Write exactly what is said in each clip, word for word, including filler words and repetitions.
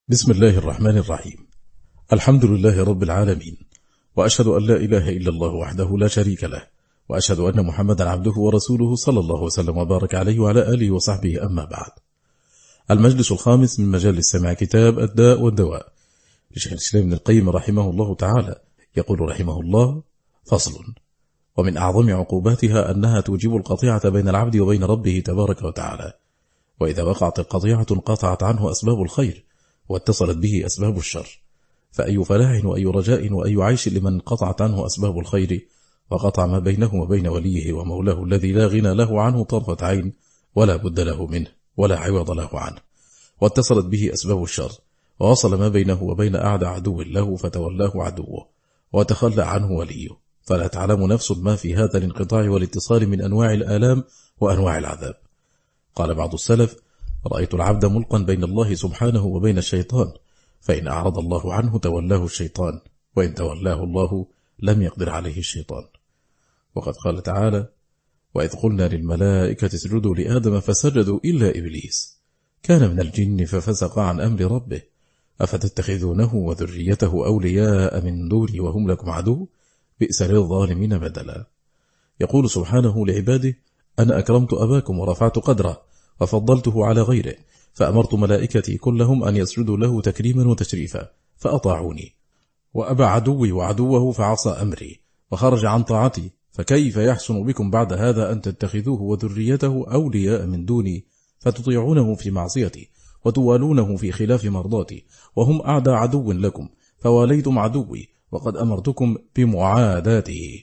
بسم الله الرحمن الرحيم. الحمد لله رب العالمين، وأشهد أن لا إله إلا الله وحده لا شريك له، وأشهد أن محمدا عبده ورسوله صلى الله وسلم وبارك عليه وعلى آله وصحبه. أما بعد، المجلس الخامس من مجالس سماع كتاب الداء والدواء لشيخ الإسلام ابن القيم رحمه الله تعالى. يقول رحمه الله: فصل. ومن أعظم عقوباتها أنها توجب القطيعة بين العبد وبين ربه تبارك وتعالى، وإذا وقعت القطيعة انقطعت عنه أسباب الخير واتصلت به أسباب الشر، فأي فلاح وأي رجاء وأي عيش لمن انقطعت عنه أسباب الخير وقطع ما بينه وبين وليه ومولاه الذي لا غنى له عنه طرفة عين ولا بد له منه ولا عوض له عنه، واتصلت به أسباب الشر ووصل ما بينه وبين أعدى عدو له فتولاه عدوه وتخلى عنه وليه، فلا تعلم نفس ما في هذا الانقطاع والاتصال من أنواع الآلام وأنواع العذاب. قال بعض السلف: رأيت العبد ملقا بين الله سبحانه وبين الشيطان، فإن أعرض الله عنه تولاه الشيطان، وإن تولاه الله لم يقدر عليه الشيطان. وقد قال تعالى: وإذ قلنا للملائكة اسجدوا لآدم فسجدوا إلا إبليس كان من الجن ففسق عن أمر ربه أفتتخذونه وذريته أولياء من دوني وهم لكم عدو بئس للظالمين بدلا. يقول سبحانه لعباده: أنا أكرمت أباكم ورفعت قدره وفضلته على غيره، فأمرت ملائكتي كلهم أن يسجدوا له تكريما وتشريفا فأطاعوني، وأبى عدوي وعدوه فعصى أمري وخرج عن طاعتي، فكيف يحسن بكم بعد هذا أن تتخذوه وذريته أولياء من دوني فتطيعونه في معصيتي وتوالونه في خلاف مرضاتي وهم أعدى عدو لكم فواليتم عدوي وقد أمرتكم بمعاداته.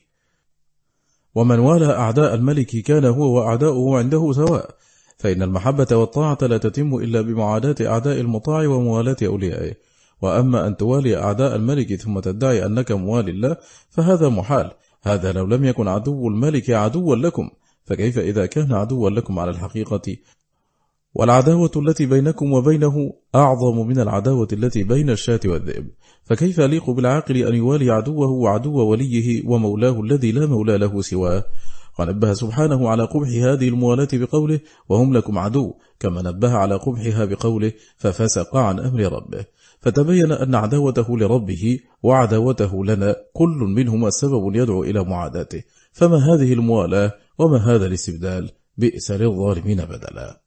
ومن والى أعداء الملك كان هو وأعداؤه عنده سواء، فإن المحبة والطاعة لا تتم إلا بمعاداة أعداء المطاع وموالاة أوليائه، وأما أن توالي أعداء الملك ثم تدعي أنك موالي الله فهذا محال، هذا لو لم يكن عدو الملك عدوا لكم، فكيف إذا كان عدوا لكم على الحقيقة؟ والعداوة التي بينكم وبينه أعظم من العداوة التي بين الشاة والذئب، فكيف يليق بالعاقل أن يوالي عدوه وعدو وليه ومولاه الذي لا مولى له سواه؟ ونبه سبحانه على قبح هذه الموالاة بقوله: وهم لكم عدو، كما نبه على قبحها بقوله: ففسق عن أمر ربه. فتبين أن عداوته لربه وعداوته لنا كل منهما سبب يدعو إلى معاداته، فما هذه الموالاة وما هذا الاستبدال؟ بئس للظالمين بدلا.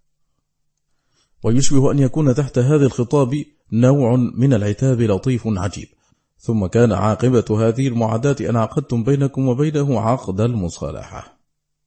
ويشبه أن يكون تحت هذا الخطاب نوع من العتاب لطيف عجيب، ثم كان عاقبة هذه المعاداة أن عقدتم بينكم وبينه عقد المصالحة.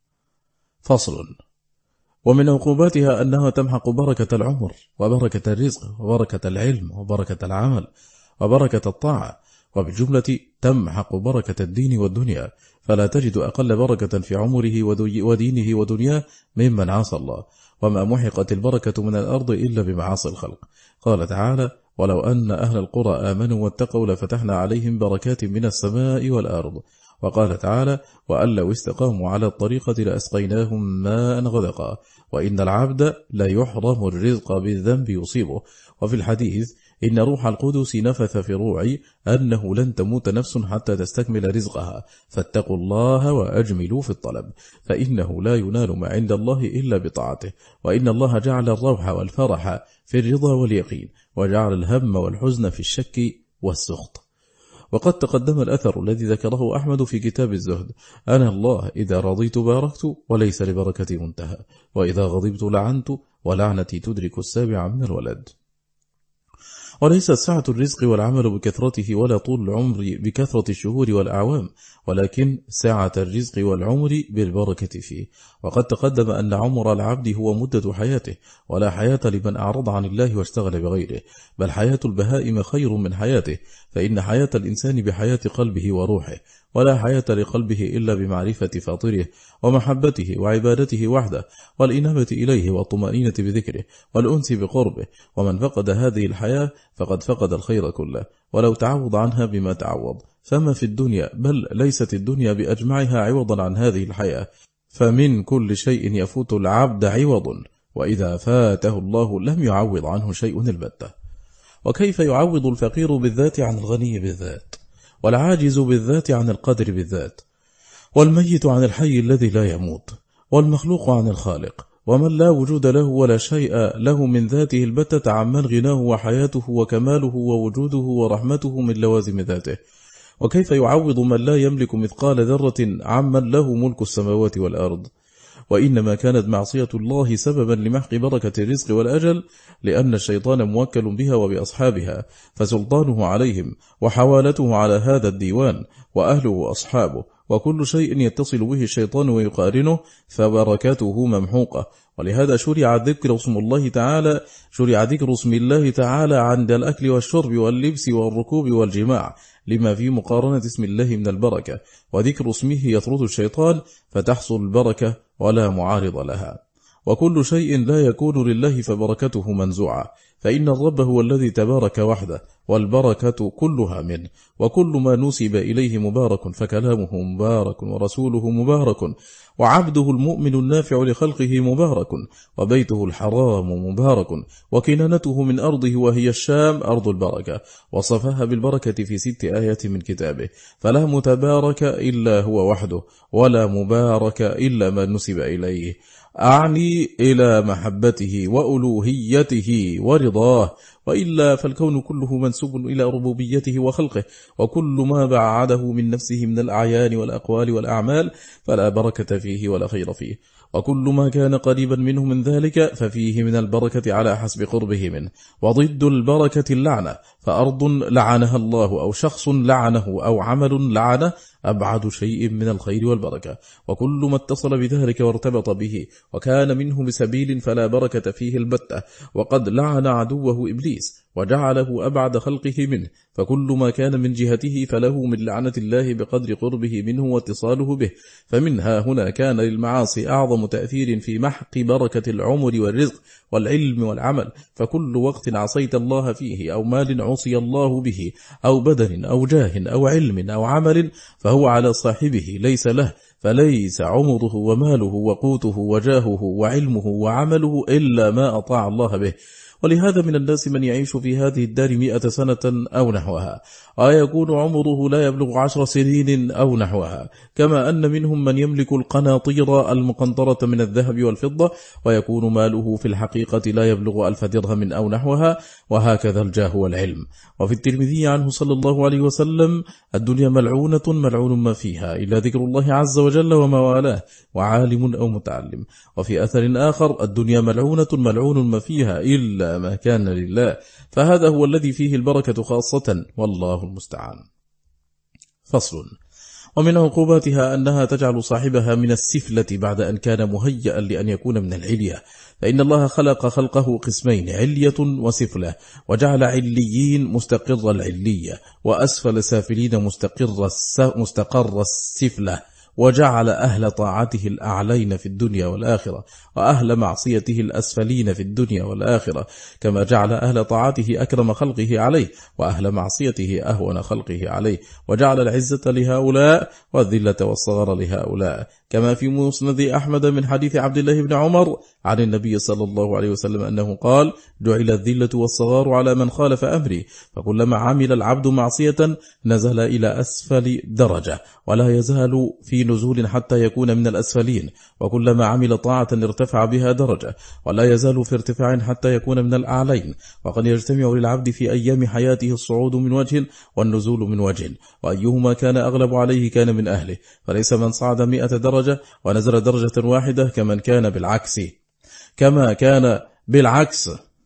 فصل. ومن عقوباتها أنها تمحق بركة العمر وبركة الرزق وبركة العلم وبركة العمل وبركة الطاعة، وبالجملة تمحق بركة الدين والدنيا، فلا تجد أقل بركة في عمره ودينه ودنياه ممن عاصى الله، وما محقت البركة من الأرض إلا بمعاصي الخلق. قال تعالى: ولو أن أهل القرى آمنوا واتقوا لفتحنا عليهم بركات من السماء والأرض. وقال تعالى: وأن لو استقاموا على الطريقة لأسقيناهم ماء غدقا. وإن العبد لا يحرم الرزق بالذنب يصيبه. وفي الحديث: إن روح القدس نفث في روعي أنه لن تموت نفس حتى تستكمل رزقها، فاتقوا الله وأجملوا في الطلب، فإنه لا ينال ما عند الله إلا بطاعته. وإن الله جعل الروح والفرح في الرضا واليقين، وجعل الهم والحزن في الشك والسخط. وقد تقدم الأثر الذي ذكره أحمد في كتاب الزهد: أنا الله إذا رضيت باركت وليس لبركتي منتهى، وإذا غضبت لعنت ولعنتي تدرك السابع من الولد. وليس سعة الرزق والعمل بكثرته ولا طول العمر بكثرة الشهور والأعوام، ولكن سعة الرزق والعمر بالبركة فيه. وقد تقدم أن عمر العبد هو مدة حياته، ولا حياة لمن أعرض عن الله واشتغل بغيره، بل حياة البهائم خير من حياته، فإن حياة الإنسان بحياة قلبه وروحه، ولا حياة لقلبه إلا بمعرفة فاطره ومحبته وعبادته وحده، والإنابة إليه والطمأنينة بذكره والأنس بقربه. ومن فقد هذه الحياة فقد فقد الخير كله، ولو تعوض عنها بما تعوض، فما في الدنيا، بل ليست الدنيا بأجمعها عوضا عن هذه الحياة، فمن كل شيء يفوت العبد عوض، وإذا فاته الله لم يعوض عنه شيء البتة. وكيف يعوض الفقير بالذات عن الغني بالذات، والعاجز بالذات عن القادر بالذات، والميت عن الحي الذي لا يموت، والمخلوق عن الخالق، ومن لا وجود له ولا شيء له من ذاته البتة عمن غناه وحياته وكماله ووجوده ورحمته من لوازم ذاته. وكيف يعوض من لا يملك مثقال ذرة عمن له ملك السماوات والأرض؟ وإنما كانت معصية الله سببا لمحق بركة الرزق والأجل، لأن الشيطان موكل بها وبأصحابها، فسلطانه عليهم وحوالته على هذا الديوان وأهله وأصحابه، وكل شيء يتصل به الشيطان ويقارنه فبركاته ممحوقة. ولهذا شرع ذكر اسم الله تعالى شرع ذكر اسم الله تعالى عند الأكل والشرب واللبس والركوب والجماع، لما في مقارنة اسم الله من البركة، وذكر اسمه يطرد الشيطان فتحصل البركة ولا معارض لها. وكل شيء لا يكون لله فبركته منزوعة، فإن الرب هو الذي تبارك وحده، والبركة كلها منه، وكل ما نسب إليه مبارك، فكلامه مبارك ورسوله مبارك وعبده المؤمن النافع لخلقه مبارك، وبيته الحرام مبارك، وكنانته من أرضه وهي الشام أرض البركة، وصفها بالبركة في ست آيات من كتابه، فلا متبارك إلا هو وحده، ولا مبارك إلا ما نسب إليه، أعني إلى محبته وألوهيته ورضاه، وإلا فالكون كله منسوب إلى ربوبيته وخلقه، وكل ما بعده من نفسه من الأعيان والأقوال والأعمال فلا بركة فيه ولا خير فيه، وكل ما كان قريبا منه من ذلك ففيه من البركة على حسب قربه منه. وضد البركة اللعنة، فأرض لعنها الله أو شخص لعنه أو عمل لعنه أبعد شيء من الخير والبركة، وكل ما اتصل بذلك وارتبط به وكان منه بسبيل فلا بركة فيه البتة، وقد لعن عدوه إبليس وجعله أبعد خلقه منه، فكل ما كان من جهته فله من لعنة الله بقدر قربه منه واتصاله به. فمنها هنا كان للمعاصي أعظم تأثير في محق بركة العمر والرزق والعلم والعمل، فكل وقت عصيت الله فيه أو مال عصي الله به أو بدن أو جاه أو علم أو عمل فهو على صاحبه ليس له، فليس عمره وماله وقوته وجاهه وعلمه وعمله إلا ما أطاع الله به. ولهذا من الناس من يعيش في هذه الدار مئة سنة أو نحوها، ويكون عمره لا يبلغ عشر سنين أو نحوها، كما أن منهم من يملك القناطير المقنطرة من الذهب والفضة ويكون ماله في الحقيقة لا يبلغ ألف درهم أو نحوها، وهكذا الجاه والعلم. وفي الترمذي عنه صلى الله عليه وسلم: الدنيا ملعونة ملعون ما فيها إلا ذكر الله عز وجل وما والاه وعالم أو متعلم. وفي أثر آخر: الدنيا ملعونة ملعون ما فيها إلا ما كان لله، فهذا هو الذي فيه البركة خاصة، والله المستعان. فصل. ومن عقوباتها أنها تجعل صاحبها من السفلة بعد أن كان مهيئا لأن يكون من العلية، فإن الله خلق خلقه قسمين: علية وسفلة، وجعل عليين مستقر العلية، وأسفل سافلين مستقر مستقر السفلة، وجعل أهل طاعته الأعلين في الدنيا والآخرة، وأهل معصيته الأسفلين في الدنيا والآخرة، كما جعل أهل طاعته أكرم خلقه عليه، وأهل معصيته أهون خلقه عليه، وجعل العزة لهؤلاء والذلة والصغر لهؤلاء، كما في مسند أحمد من حديث عبد الله بن عمر عن النبي صلى الله عليه وسلم أنه قال: جعل الذلة والصغار على من خالف أمري، فكلما عمل العبد معصية نزل إلى أسفل درجة، ولا يزال في نزول حتى يكون من الأسفلين، وكلما عمل طاعة ارتفع بها درجة، ولا يزال في ارتفاع حتى يكون من الأعلين. وقد يجتمع للعبد في أيام حياته الصعود من وجه والنزول من وجه، وأيهما كان أغلب عليه كان من أهله، فليس من صعد مئة درجة ونزل درجة واحدة كمن كان بالعكس كما كان بالعكس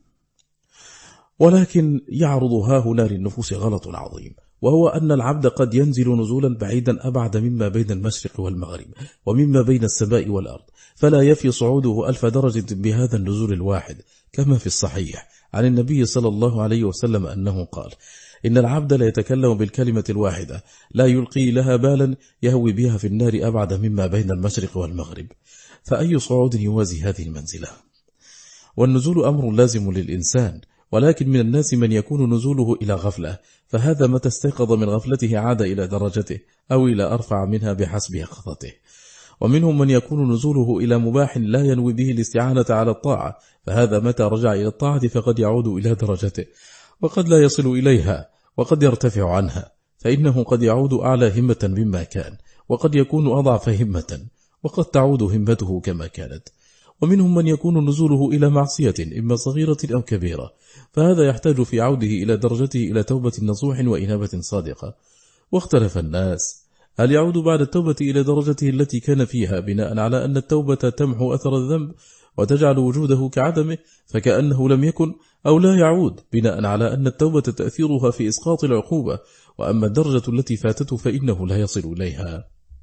ولكن يعرض ها هنا للنفوس غلط عظيم، وهو أن العبد قد ينزل نزولا بعيدا أبعد مما بين المشرق والمغرب ومما بين السماء والأرض، فلا يفي صعوده ألف درجة بهذا النزول الواحد، كما في الصحيح عن النبي صلى الله عليه وسلم أنه قال: إن العبد لا يتكلم بالكلمة الواحدة لا يلقي لها بالا يهوي بها في النار أبعد مما بين المشرق والمغرب، فأي صعود يوازي هذه المنزلة؟ والنزول أمر لازم للإنسان، ولكن من الناس من يكون نزوله إلى غفلة، فهذا متى استيقظ من غفلته عاد إلى درجته أو إلى أرفع منها بحسب يقظته. ومنهم من يكون نزوله إلى مباح لا ينوي به الاستعانة على الطاعة، فهذا متى رجع إلى الطاعة فقد يعود إلى درجته، وقد لا يصل إليها، وقد يرتفع عنها، فإنه قد يعود أعلى همة مما كان، وقد يكون أضعف همة، وقد تعود همته كما كانت. ومنهم من يكون نزوله إلى معصية إما صغيرة أو كبيرة، فهذا يحتاج في عوده إلى درجته إلى توبة نصوح وإنابة صادقة. واختلف الناس هل يعود بعد التوبة إلى درجته التي كان فيها بناء على أن التوبة تمحو أثر الذنب وتجعل وجوده كعدمه فكأنه لم يكن، أو لا يعود بناء على أن التوبة تأثيرها في إسقاط العقوبة، وأما الدرجة التي فاتته فإنه لا يصل إليها.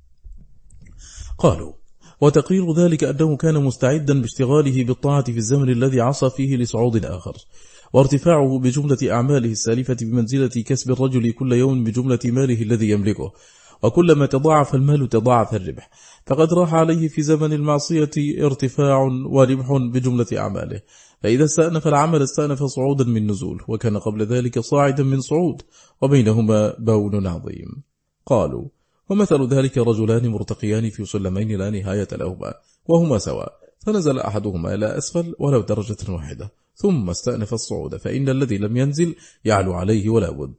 قالوا: وتقرير ذلك أنه كان مستعدا باشتغاله بالطاعة في الزمن الذي عصى فيه لصعود آخر، وارتفاعه بجملة أعماله السالفة بمنزلة كسب الرجل كل يوم بجملة ماله الذي يملكه، وكلما تضاعف المال تضاعف الربح، فقد راح عليه في زمن المعصية ارتفاع وربح بجملة أعماله، فإذا استأنف العمل استأنف صعودا من نزول، وكان قبل ذلك صاعدا من صعود، وبينهما بون عظيم. قالوا: ومثل ذلك رجلان مرتقيان في سلمين لا نهاية لهما وهما سواء، فنزل أحدهما إلى أسفل ولو درجة واحدة ثم استأنف الصعود، فإن الذي لم ينزل يعلو عليه ولا بد.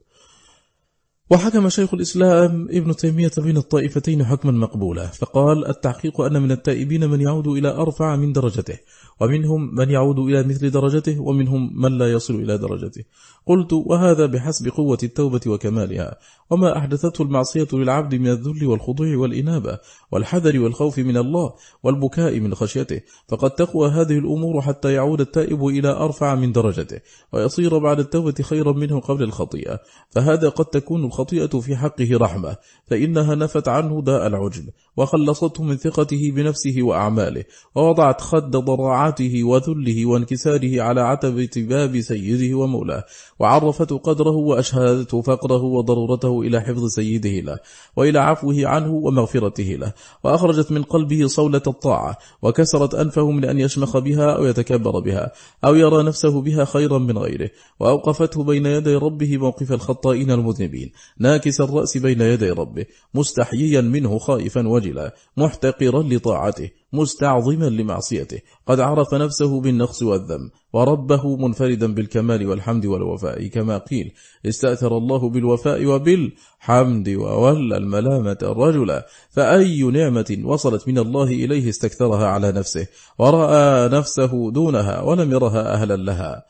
وحكم شيخ الإسلام ابن تيمية بين الطائفتين حكما مقبولا، فقال: التحقيق أن من التائبين من يعود إلى أرفع من درجته، ومنهم من يعود إلى مثل درجته، ومنهم من لا يصل إلى درجته. قلت: وهذا بحسب قوة التوبة وكمالها، وما أحدثته المعصية للعبد من الذل والخضوع والإنابة والحذر والخوف من الله والبكاء من خشيته، فقد تقوى هذه الأمور حتى يعود التائب إلى أرفع من درجته، ويصير بعد التوبة خيرا منه قبل الخطيئة. فهذا قد تكون الخطيئة في حقه رحمة، فإنها نفت عنه داء العجب، وخلصته من ثقته بنفسه وأعماله، ووضعت خد ضراعته وذله وانكساره على عتبة باب سيده ومولاه، وعرفته قدره وأشهدته فقره وضرورته إلى حفظ سيده له، وإلى عفوه عنه ومغفرته له، وأخرجت من قلبه صولة الطاعة، وكسرت أنفه من أن يشمخ بها أو يتكبر بها أو يرى نفسه بها خيرا من غيره، وأوقفته بين يدي ربه موقف الخطائين المذنبين، ناكس الرأس بين يدي ربه، مستحييا منه خائفا وجلا، محتقرا لطاعته، مستعظما لمعصيته، قد عرف نفسه بالنقص والذم، وربه منفردا بالكمال والحمد والوفاء، كما قيل: استأثر الله بالوفاء وبالحمد وولى الملامة الرجل. فأي نعمة وصلت من الله إليه استكثرها على نفسه، ورأى نفسه دونها ولم يرها أهلا لها،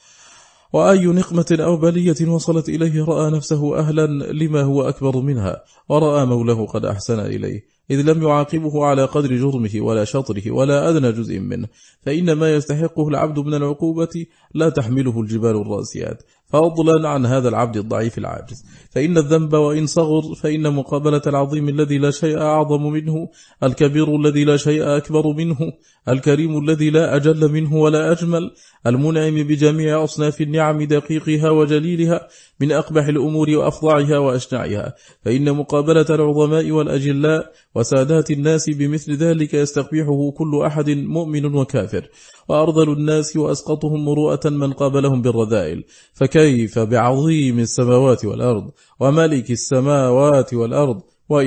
وأي نقمة أو بلية وصلت إليه رأى نفسه أهلا لما هو أكبر منها، ورأى موله قد أحسن إليه، إذ لم يعاقبه على قدر جرمه ولا شطره ولا أدنى جزء منه، فإن ما يستحقه العبد من العقوبة لا تحمله الجبال الراسيات، فضلا عن هذا العبد الضعيف العاجز. فإن الذنب وإن صغر فإن مقابلة العظيم الذي لا شيء أعظم منه، الكبير الذي لا شيء أكبر منه، الكريم الذي لا أجل منه ولا أجمل، المنعم بجميع أصناف النعم دقيقها وجليلها، من أقبح الأمور وأفظعها وأشنعها، فإن مقابلة العظماء والأجلاء وسادات الناس بمثل ذلك يستقبحه كل أحد مؤمن وكافر، وأرذل الناس وأسقطهم مروءة من قابلهم بالرذائل. فكيف بعظيم السماوات والأرض وملك السماوات والأرض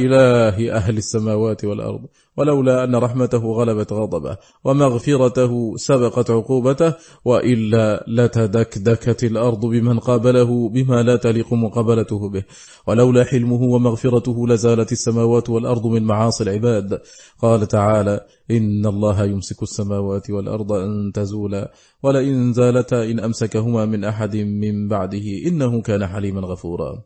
وإله أهل السماوات والأرض، ولولا أن رحمته غلبت غضبه ومغفرته سبقت عقوبته، وإلا لتدكدكت الأرض بمن قابله بما لا تليق مقابلته به، ولولا حلمه ومغفرته لزالت السماوات والأرض من معاصي العباد. قال تعالى: إن الله يمسك السماوات والأرض أن تزولا ولئن زالتا إن أمسكهما من أحد من بعده إنه كان حليما غفورا.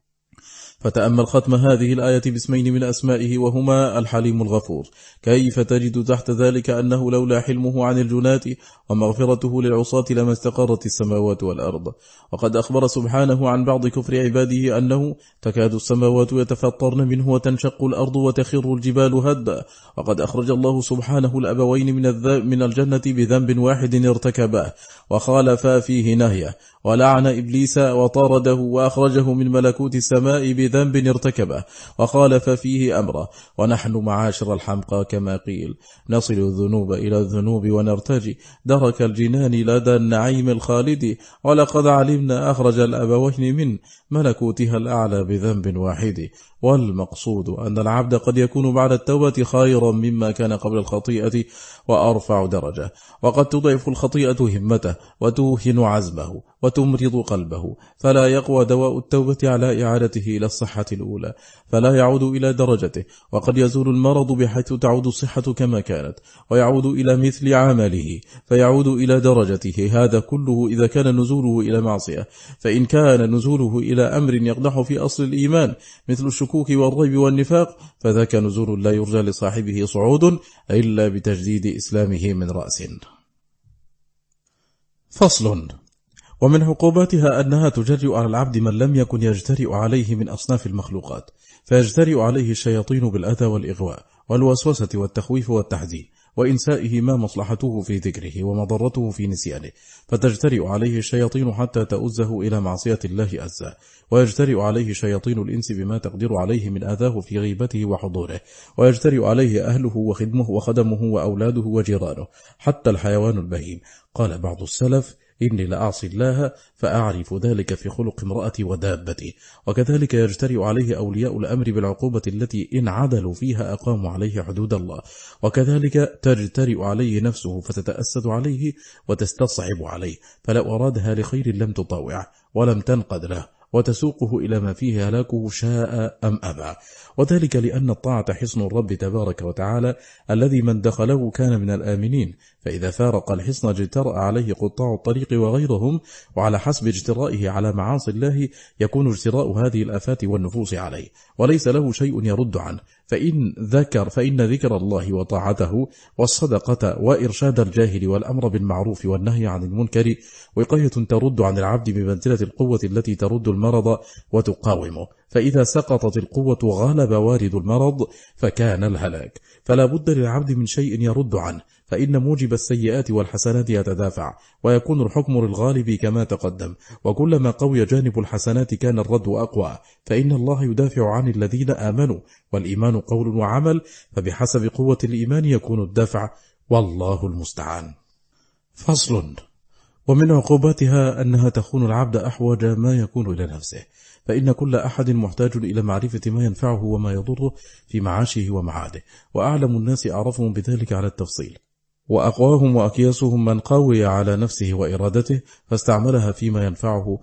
فتأمل ختم هذه الآية باسمين من أسمائه وهما الحليم الغفور، كيف تجد تحت ذلك أنه لولا حلمه عن الجنات ومغفرته للعصاة لما استقرت السماوات والأرض. وقد أخبر سبحانه عن بعض كفر عباده أنه تكاد السماوات يتفطرن منه وتنشق الأرض وتخر الجبال هدا، وقد أخرج الله سبحانه الأبوين من, من الجنة بذنب واحد ارتكباه وخالفا فيه نهيه، ولعن إبليس وطارده وأخرجه من ملكوت السماء بذنب ارتكبه وخالف فيه أمره. ونحن معاشر الحمقى كما قيل نصل الذنوب إلى الذنوب ونرتجي درك الجنان لدى النعيم الخالد، ولقد علمنا أخرج الأبوين من ملكوتها الأعلى بذنب واحد. والمقصود أن العبد قد يكون بعد التوبة خيرا مما كان قبل الخطيئة وأرفع درجة، وقد تضعف الخطيئة همته وتوهن عزمه وتمرض قلبه، فلا يقوى دواء التوبة على إعادته إلى الصحة الأولى، فلا يعود إلى درجته، وقد يزول المرض بحيث تعود الصحة كما كانت، ويعود إلى مثل عمله فيعود إلى درجته. هذا كله إذا كان نزوله إلى معصية. فإن كان نزوله إلى أمر يقدح في أصل الإيمان مثل الشكوك والريب والنفاق، فذاك نزول لا يرجى لصاحبه صعود إلا بتجديد إسلامه من رأس. فصل. ومن عقوباتها أنها تجرئ على العبد من لم يكن يجترئ عليه من أصناف المخلوقات، فيجترئ عليه الشياطين بالأذى والإغواء والوسوسة والتخويف والتحزين، وإنسائه ما مصلحته في ذكره ومضرته في نسيانه، فتجترئ عليه الشياطين حتى تؤزه إلى معصية الله أزا، ويجترئ عليه شياطين الإنس بما تقدر عليه من أذاه في غيبته وحضوره، ويجترئ عليه أهله وخدمه وخدمه وأولاده وجيرانه، حتى الحيوان البهيم. قال بعض السلف: إني لأعصي الله فأعرف ذلك في خلق امرأتي ودابتي. وكذلك يجترئ عليه أولياء الأمر بالعقوبة التي إن عدلوا فيها أقاموا عليه حدود الله، وكذلك تجترئ عليه نفسه فتتأسد عليه وتستصعب عليه، فلو أرادها لخير لم تطاوع ولم تنقد له وتسوقه إلى ما فيه هلاكه شاء أم أبى. وذلك لأن الطاعة حصن الرب تبارك وتعالى الذي من دخله كان من الآمنين، فإذا فارق الحصن اجترأ عليه قطاع الطريق وغيرهم، وعلى حسب اجترائه على معاصي الله يكون اجتراء هذه الآفات والنفوس عليه، وليس له شيء يرد عنه. فإن ذكر فإن ذكر الله وطاعته والصدقة وإرشاد الجاهل والأمر بالمعروف والنهي عن المنكر وقاية ترد عن العبد بمنزلة القوة التي ترد المرض وتقاومه، فإذا سقطت القوة غلب وارد المرض فكان الهلاك. فلا بد للعبد من شيء يرد عنه، فإن موجب السيئات والحسنات يتدافع، ويكون الحكم للغالب كما تقدم، وكلما قوي جانب الحسنات كان الرد أقوى، فإن الله يدافع عن الذين آمنوا، والإيمان قول وعمل، فبحسب قوة الإيمان يكون الدفع، والله المستعان. فصل. ومن عقوباتها أنها تخون العبد أحوج ما يكون إلى نفسه، فإن كل أحد محتاج إلى معرفة ما ينفعه وما يضره في معاشه ومعاده، وأعلم الناس أعرفهم بذلك على التفصيل، وأقواهم وأكياسهم من قوي على نفسه وإرادته فاستعملها فيما ينفعه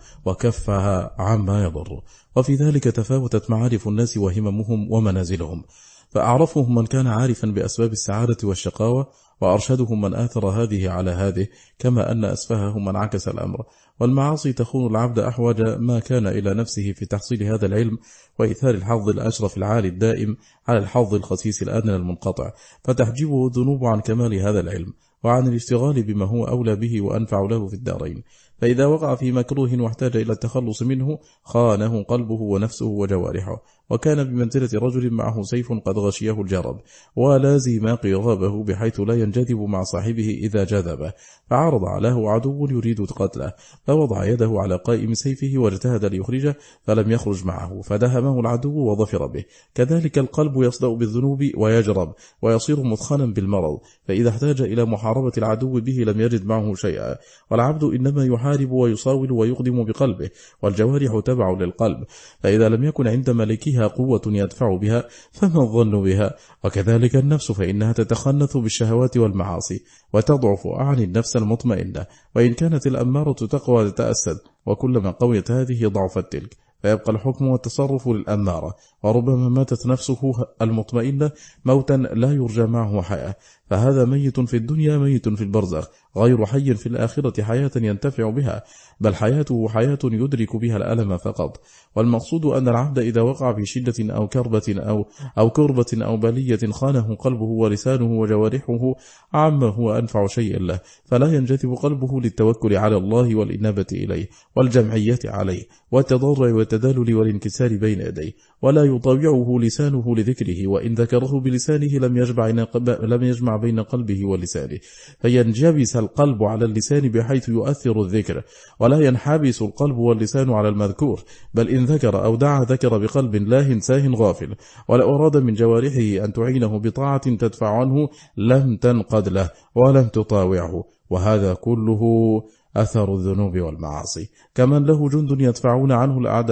وكفها عما يضره. وفي ذلك تفاوتت معارف الناس وهممهم ومنازلهم، فأعرفهم من كان عارفا بأسباب السعادة والشقاوة، وأرشدهم من آثر هذه على هذه، كما أن أسفههم من عكس الأمر. والمعاصي تخون العبد أحوج ما كان إلى نفسه في تحصيل هذا العلم وإيثار الحظ الأشرف العالي الدائم على الحظ الخسيس الأدنى المنقطع، فتحجبه الذنوب عن كمال هذا العلم وعن الاشتغال بما هو أولى به وأنفع له في الدارين. فإذا وقع في مكروه واحتاج إلى التخلص منه خانه قلبه ونفسه وجوارحه، وكان بمنزلة رجل معه سيف قد غشيه الجرب ولازم قرابه بحيث لا ينجذب مع صاحبه إذا جذبه، فعرض عليه عدو يريد قتله، فوضع يده على قائم سيفه واجتهد ليخرجه فلم يخرج معه، فدهمه العدو وظفر به. كذلك القلب يصدأ بالذنوب ويجرب ويصير مثخنا بالمرض، فإذا احتاج إلى محاربة العدو به لم يجد معه شيئا. والعبد إنما يحارب ويصاول ويقدم بقلبه، والجوارح تبع للقلب، فإذا لم يكن عند ملكها قوة يدفع بها فما الظن بها؟ وكذلك النفس، فإنها تتخنث بالشهوات والمعاصي وتضعف عن النفس المطمئنة، وإن كانت الأمارة تقوى تتأسد، وكلما قويت هذه ضعفت تلك، فيبقى الحكم والتصرف للأمارة، وربما ماتت نفسه المطمئنة موتا لا يرجى معه حياة، فهذا ميت في الدنيا ميت في البرزخ، غير حي في الآخرة حياة ينتفع بها، بل حياته حياة يدرك بها الألم فقط. والمقصود أن العبد إذا وقع في شدة أو كربة أو, أو كربة أو بلية خانه قلبه ولسانه وجوارحه عما هو أنفع شيء له، فلا ينجذب قلبه للتوكل على الله والإنابة إليه والجمعية عليه والتضرع والتدلل والانكسار بين يديه، ولا يطاوعه لسانه لذكره، وإن ذكره بلسانه لم يجمع, لم يجمع بين قلبه ولسانه، فينجبس القلب على اللسان بحيث يؤثر الذكر، ولا ينحبس القلب واللسان على المذكور، بل إن ذكر أو دعا ذكر بقلب لاهٍ ساه غافل. ولا أراد من جوارحه أن تعينه بطاعة تدفع عنه لم تنقد له ولم تطاوعه، وهذا كله أثر الذنوب والمعاصي. كمن له جند يدفعون عنه الأعداء،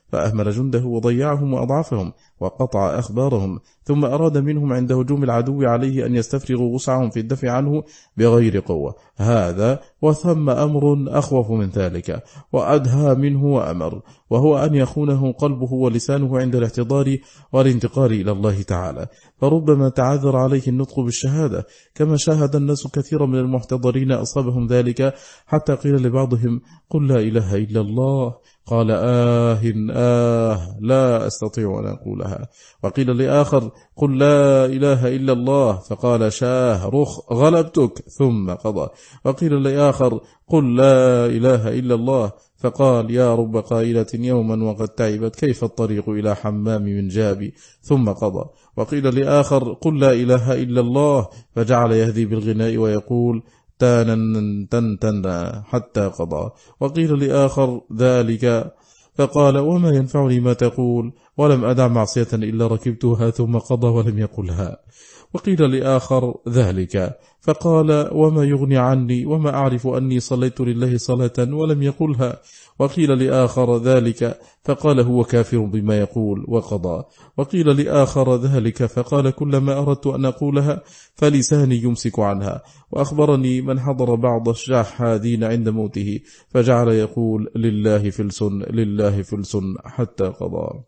فأهمل جنده وضيعهم وأضعفهم وقطع أخبارهم، ثم أراد منهم عند هجوم العدو عليه أن يستفرغوا وسعهم في الدفع عنه بغير قوة. هذا وثم أمر أخوف من ذلك وأدهى منه وأمر، وهو أن يخونه قلبه ولسانه عند الاحتضار والانتقال إلى الله تعالى، فربما تعذر عليه النطق بالشهادة، كما شاهد الناس كثيرا من المحتضرين أصابهم ذلك، حتى قيل لبعضهم: قل لا إله إلا الله، قال: آه آه لا أستطيع أن أقولها. وقيل لآخر: قل لا إله إلا الله، فقال: شاه رخ غلبتك، ثم قضى. وقيل لآخر: قل لا إله إلا الله، فقال: يا رب قائلة يوما وقد تعبت، كيف الطريق إلى حمام من جابي، ثم قضى. وقيل لآخر: قل لا إله إلا الله، فجعل يهدي بالغناء ويقول: تانا تن تن حتى قضى. وقيل لآخر ذلك فقال: وما ينفعني ما تقول، ولم أدع معصية إلا ركبتها، ثم قضى ولم يقلها. وقيل لآخر ذلك فقال: وما يغني عني، وما أعرف أني صليت لله صلاة ولم يقلها. وقيل لآخر ذلك فقال: هو كافر بما يقول، وقضى. وقيل لآخر ذلك فقال: كلما أردت أن أقولها فلساني يمسك عنها. وأخبرني من حضر بعض الشاحادين عند موته فجعل يقول: لله فلس لله فلس حتى قضى.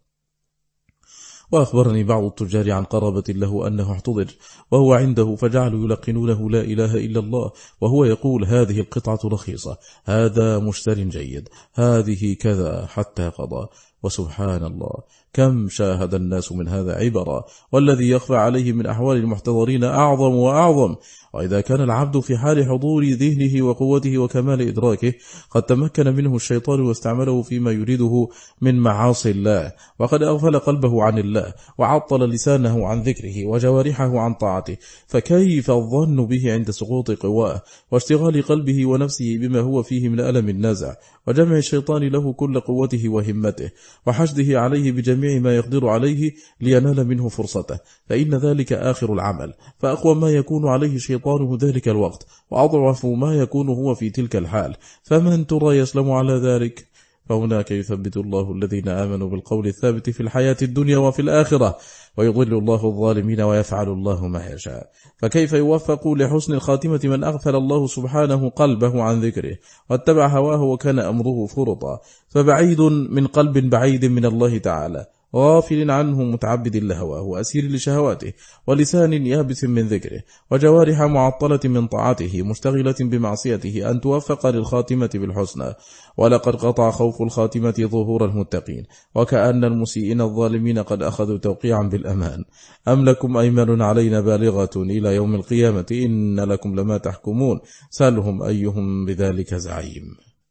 وأخبرني بعض التجار عن قرابة له أنه احتضر وهو عنده، فجعلوا يلقنونه لا إله إلا الله، وهو يقول: هذه القطعة رخيصة، هذا مشتر جيد، هذه كذا، حتى قضى. وسبحان الله، كم شاهد الناس من هذا عبرا، والذي يخفى عليه من أحوال المحتضرين أعظم وأعظم. وإذا كان العبد في حال حضور ذهنه وقوته وكمال إدراكه قد تمكن منه الشيطان واستعمله فيما يريده من معاصي الله، وقد أغفل قلبه عن الله وعطل لسانه عن ذكره وجوارحه عن طاعته، فكيف الظن به عند سقوط قواه واشتغال قلبه ونفسه بما هو فيه من ألم النزع، وجمع الشيطان له كل قوته وهمته، وحشده عليه بجميع ما يقدر عليه لينال منه فرصته، فإن ذلك آخر العمل، فأقوى ما يكون عليه شيطانه ذلك الوقت، وأضعف ما يكون هو في تلك الحال، فمن ترى يسلم على ذلك؟ فهناك يثبت الله الذين آمنوا بالقول الثابت في الحياة الدنيا وفي الآخرة، ويضل الله الظالمين ويفعل الله ما يشاء. فكيف يوفق لحسن الخاتمة من أغفل الله سبحانه قلبه عن ذكره واتبع هواه وكان أمره فرطا، فبعيد من قلب بعيد من الله تعالى، غافل عنه متعبد لهواه وأسير لشهواته، ولسان يابس من ذكره، وجوارح معطلة من طاعته مشتغلة بمعصيته، أن توفق للخاتمة بالحسنى. ولقد قطع خوف الخاتمة ظهور المتقين، وكأن المسيئين الظالمين قد أخذوا توقيعا بالأمان. أم لكم أيمان علينا بالغة إلى يوم القيامة، إن لكم لما تحكمون، سألهم أيهم بذلك زعيم.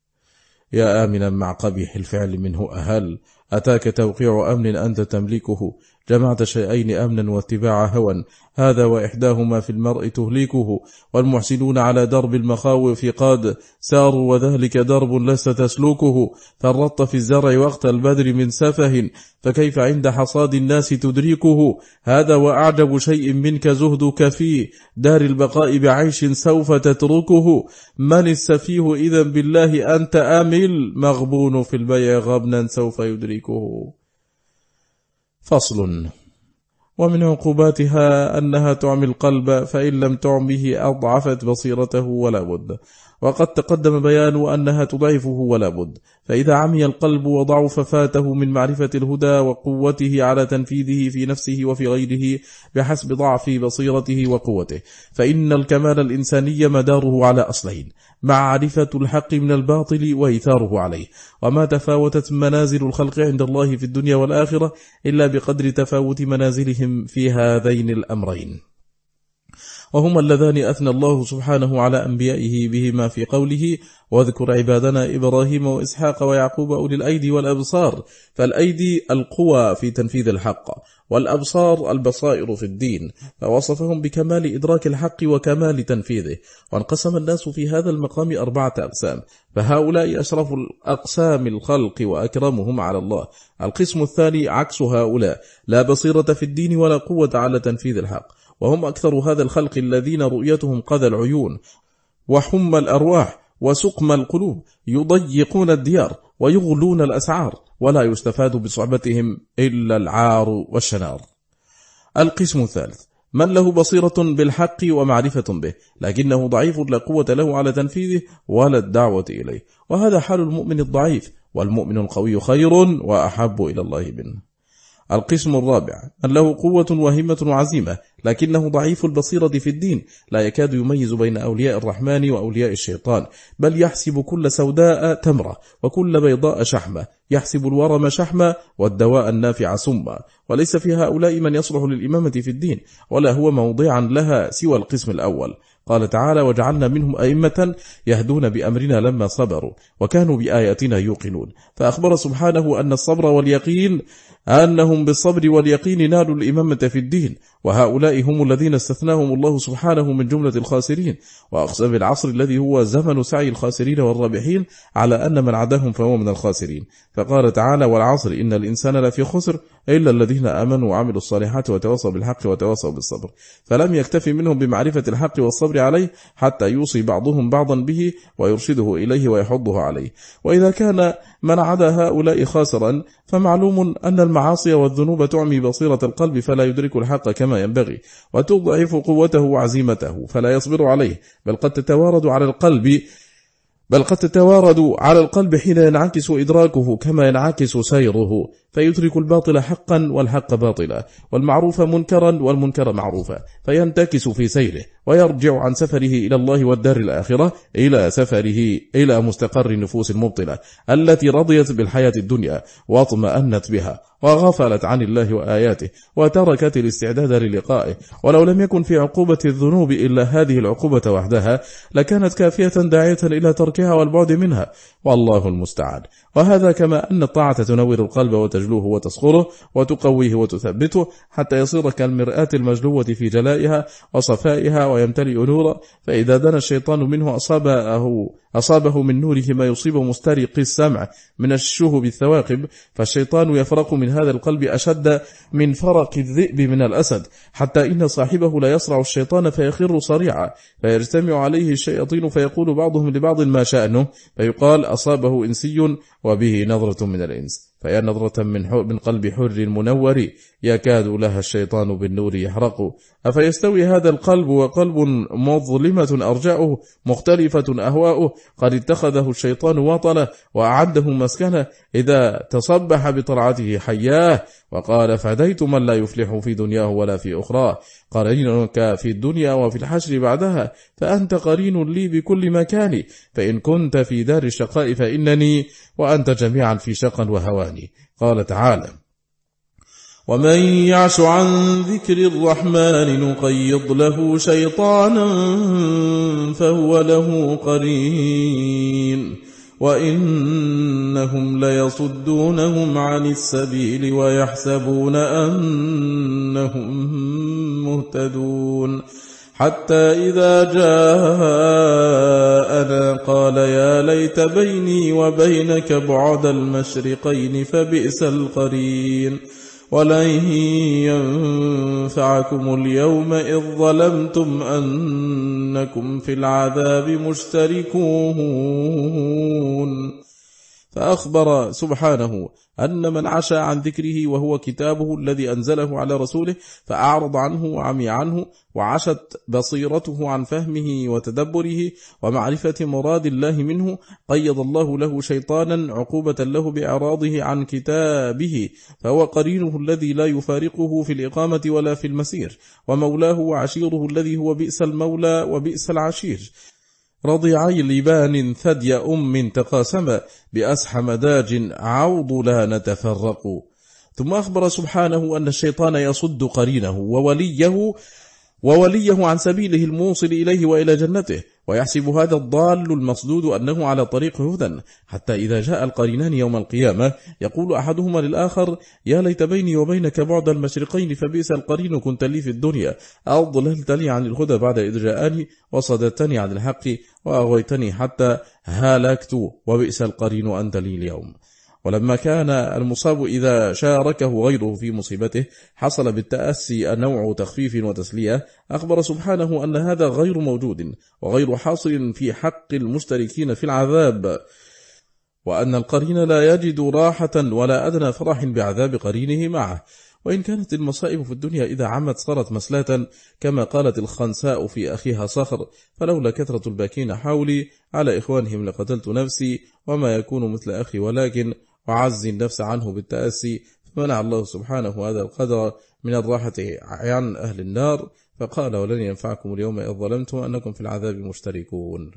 يا آمنا مع قبيح الفعل منه أهل، أتاك توقيع أمن أنت تملكه، جمعت شيئين أمنا واتباع هوى، هذا وإحداهما في المرء تهليكه، والمحسنون على درب المخاوف قد ساروا، وذلك درب لست تسلوكه، فرطت في الزرع وقت البذر من سفه، فكيف عند حصاد الناس تدركه، هذا وأعجب شيء منك زهدك في دار البقاء بعيش سوف تتركه، من السفيه إذا بالله أنت آمل، مغبون في البيع غبنا سوف يدركه. فصل. ومن عقوباتها أنها تعمي القلب، فإن لم تعمه أضعفت بصيرته ولا بد، وقد تقدم بيان أنها تضعفه ولا بد، فإذا عمي القلب وضعف فاته من معرفة الهدى وقوته على تنفيذه في نفسه وفي غيره بحسب ضعف بصيرته وقوته، فإن الكمال الإنساني مداره على أصلين: معرفة الحق من الباطل وإيثاره عليه، وما تفاوتت منازل الخلق عند الله في الدنيا والآخرة إلا بقدر تفاوت منازلهم في هذين الأمرين، وهما اللذان أثنى الله سبحانه على أنبيائه بهما في قوله: واذكر عبادنا إبراهيم وإسحاق ويعقوب أولي الأيدي والأبصار. فالأيدي القوى في تنفيذ الحق، والأبصار البصائر في الدين، فوصفهم بكمال إدراك الحق وكمال تنفيذه. وانقسم الناس في هذا المقام أربعة أقسام، فهؤلاء أشرف الأقسام الخلق وأكرمهم على الله. القسم الثاني عكس هؤلاء، لا بصيرة في الدين ولا قوة على تنفيذ الحق، وهم أكثر هذا الخلق الذين رؤيتهم قذى العيون وحم الأرواح وسقم القلوب، يضيقون الديار ويغلون الأسعار ولا يستفاد بصحبتهم إلا العار والشنار. القسم الثالث من له بصيرة بالحق ومعرفة به لكنه ضعيف لا قوة له على تنفيذه ولا الدعوة إليه، وهذا حال المؤمن الضعيف، والمؤمن القوي خير وأحب إلى الله منه. القسم الرابع من له قوة وهمة وعزيمة لكنه ضعيف البصيرة في الدين، لا يكاد يميز بين أولياء الرحمن وأولياء الشيطان، بل يحسب كل سوداء تمرة وكل بيضاء شحمة، يحسب الورم شحمة والدواء النافع سما، وليس في هؤلاء من يصلح للإمامة في الدين ولا هو موضعا لها سوى القسم الأول. قال تعالى وجعلنا منهم أئمة يهدون بأمرنا لما صبروا وكانوا بآياتنا يوقنون، فأخبر سبحانه أن الصبر واليقين أنهم بالصبر واليقين نالوا الإمامة في الدين، وهؤلاء هم الذين استثناهم الله سبحانه من جملة الخاسرين، وأقسم العصر الذي هو زمن سعي الخاسرين والرابحين على أن من عداهم فهو من الخاسرين. فقال تعالى والعصر إن الإنسان لفي خسر إلا الذين آمنوا وعملوا الصالحات وتواصوا بالحق وتواصوا بالصبر، فلم يكتفي منهم بمعرفة الحق والصبر عليه حتى يوصي بعضهم بعضا به ويرشده إليه ويحضه عليه. وإذا كان من عدا هؤلاء خاسرا فمعلوم أن المعاصي والذنوب تعمي بصيرة القلب فلا يدرك الحق كما ينبغي، وتضعف قوته وعزيمته فلا يصبر عليه، بل قد تتوارد على القلب بل قد تتوارد على القلب حين ينعكس إدراكه كما ينعكس سيره، فيترك الباطل حقا والحق باطلا، والمعروف منكرا والمنكر معروفا، فينتكس في سيره ويرجع عن سفره إلى الله والدار الآخرة إلى سفره إلى مستقر النفوس المبطلة التي رضيت بالحياة الدنيا واطمأنت بها وغفلت عن الله وآياته وتركت الاستعداد للقائه. ولو لم يكن في عقوبة الذنوب إلا هذه العقوبة وحدها لكانت كافية داعية إلى تركها والبعد منها، والله المستعان. وهذا كما أن الطاعة تنور القلب وتجلوه وتصخره وتقويه وتثبته حتى يصير كالمرآة المجلوة في جلائها وصفائها ويمتلئ نورا، فإذا دنا الشيطان منه أصابه, أصابه من نوره ما يصيب مسترق السمع من الشهب الثواقب، فالشيطان يفرق من هذا القلب أشد من فرق الذئب من الأسد، حتى إن صاحبه لا يصرع الشيطان فيخر صريعا، فيجتمع عليه الشياطين فيقول بعضهم لبعض ما شأنه، فيقال أصابه إنسي وبه نظرة من الإنس، فيا نظرة من, من قلب حر منور يكاد لها الشيطان بالنور يحرق. أفيستوي هذا القلب وقلب مظلمة أرجاؤه مختلفة أهواؤه قد اتخذه الشيطان وطنه وأعده مسكنه إذا تصبح بطرعته حياه، وقال فديت من لا يفلح في دنياه ولا في أخراه، قرينك في الدنيا وفي الحشر بعدها، فأنت قرين لي بكل مكان، فإن كنت في دار الشقاء فإنني وأنت جميعا في شقا وهواني. قال تعالى ومن يعش عن ذكر الرحمن نقيض له شيطانا فهو له قرين وإنهم ليصدونهم عن السبيل ويحسبون أنهم مهتدون، حتى إذا جاءنا قال يا ليت بيني وبينك بعد المشرقين فبئس القرين، ولن ينفعكم اليوم إذ ظلمتم أنكم في العذاب مشتركون. فأخبر سبحانه أن من عشى عن ذكره وهو كتابه الذي أنزله على رسوله فأعرض عنه وعمي عنه وعشت بصيرته عن فهمه وتدبره ومعرفة مراد الله منه، قيض الله له شيطانا عقوبة له بإعراضه عن كتابه، فهو قرينه الذي لا يفارقه في الإقامة ولا في المسير، ومولاه وعشيره الذي هو بئس المولى وبئس العشير. رضيعي لبان ثدي أم تقاسما بأسحم داج عوض لا نتفرق. ثم أخبر سبحانه أن الشيطان يصد قرينه ووليه ووليه عن سبيله الموصل إليه وإلى جنته، ويحسب هذا الضال المصدود أنه على طريق هدى، حتى إذا جاء القرينان يوم القيامة يقول أحدهما للآخر يا ليت بيني وبينك بعد المشرقين فبئس القرين كنت لي في الدنيا، أضللتني عن الهدى بعد إذ جاءني وصددتني عن الحق وأغويتني حتى هلكت وبئس القرين أنت لي اليوم. ولما كان المصاب إذا شاركه غيره في مصيبته حصل بالتأسي نوع تخفيف وتسلية، أخبر سبحانه أن هذا غير موجود وغير حاصل في حق المشتركين في العذاب، وأن القرين لا يجد راحة ولا أدنى فرح بعذاب قرينه معه. وإن كانت المصائب في الدنيا إذا عمت صارت مسلاة، كما قالت الخنساء في أخيها صخر: فلولا كثرة الباكين حولي على إخوانهم لقتلت نفسي، وما يكون مثل أخي ولكن أعزي النفس عنه بالتأسي. فمنع الله سبحانه هذا القدر من الراحة عن أهل النار، فقال: ولن ينفعكم اليوم إذ ظلمتم أنكم في العذاب مشتركون.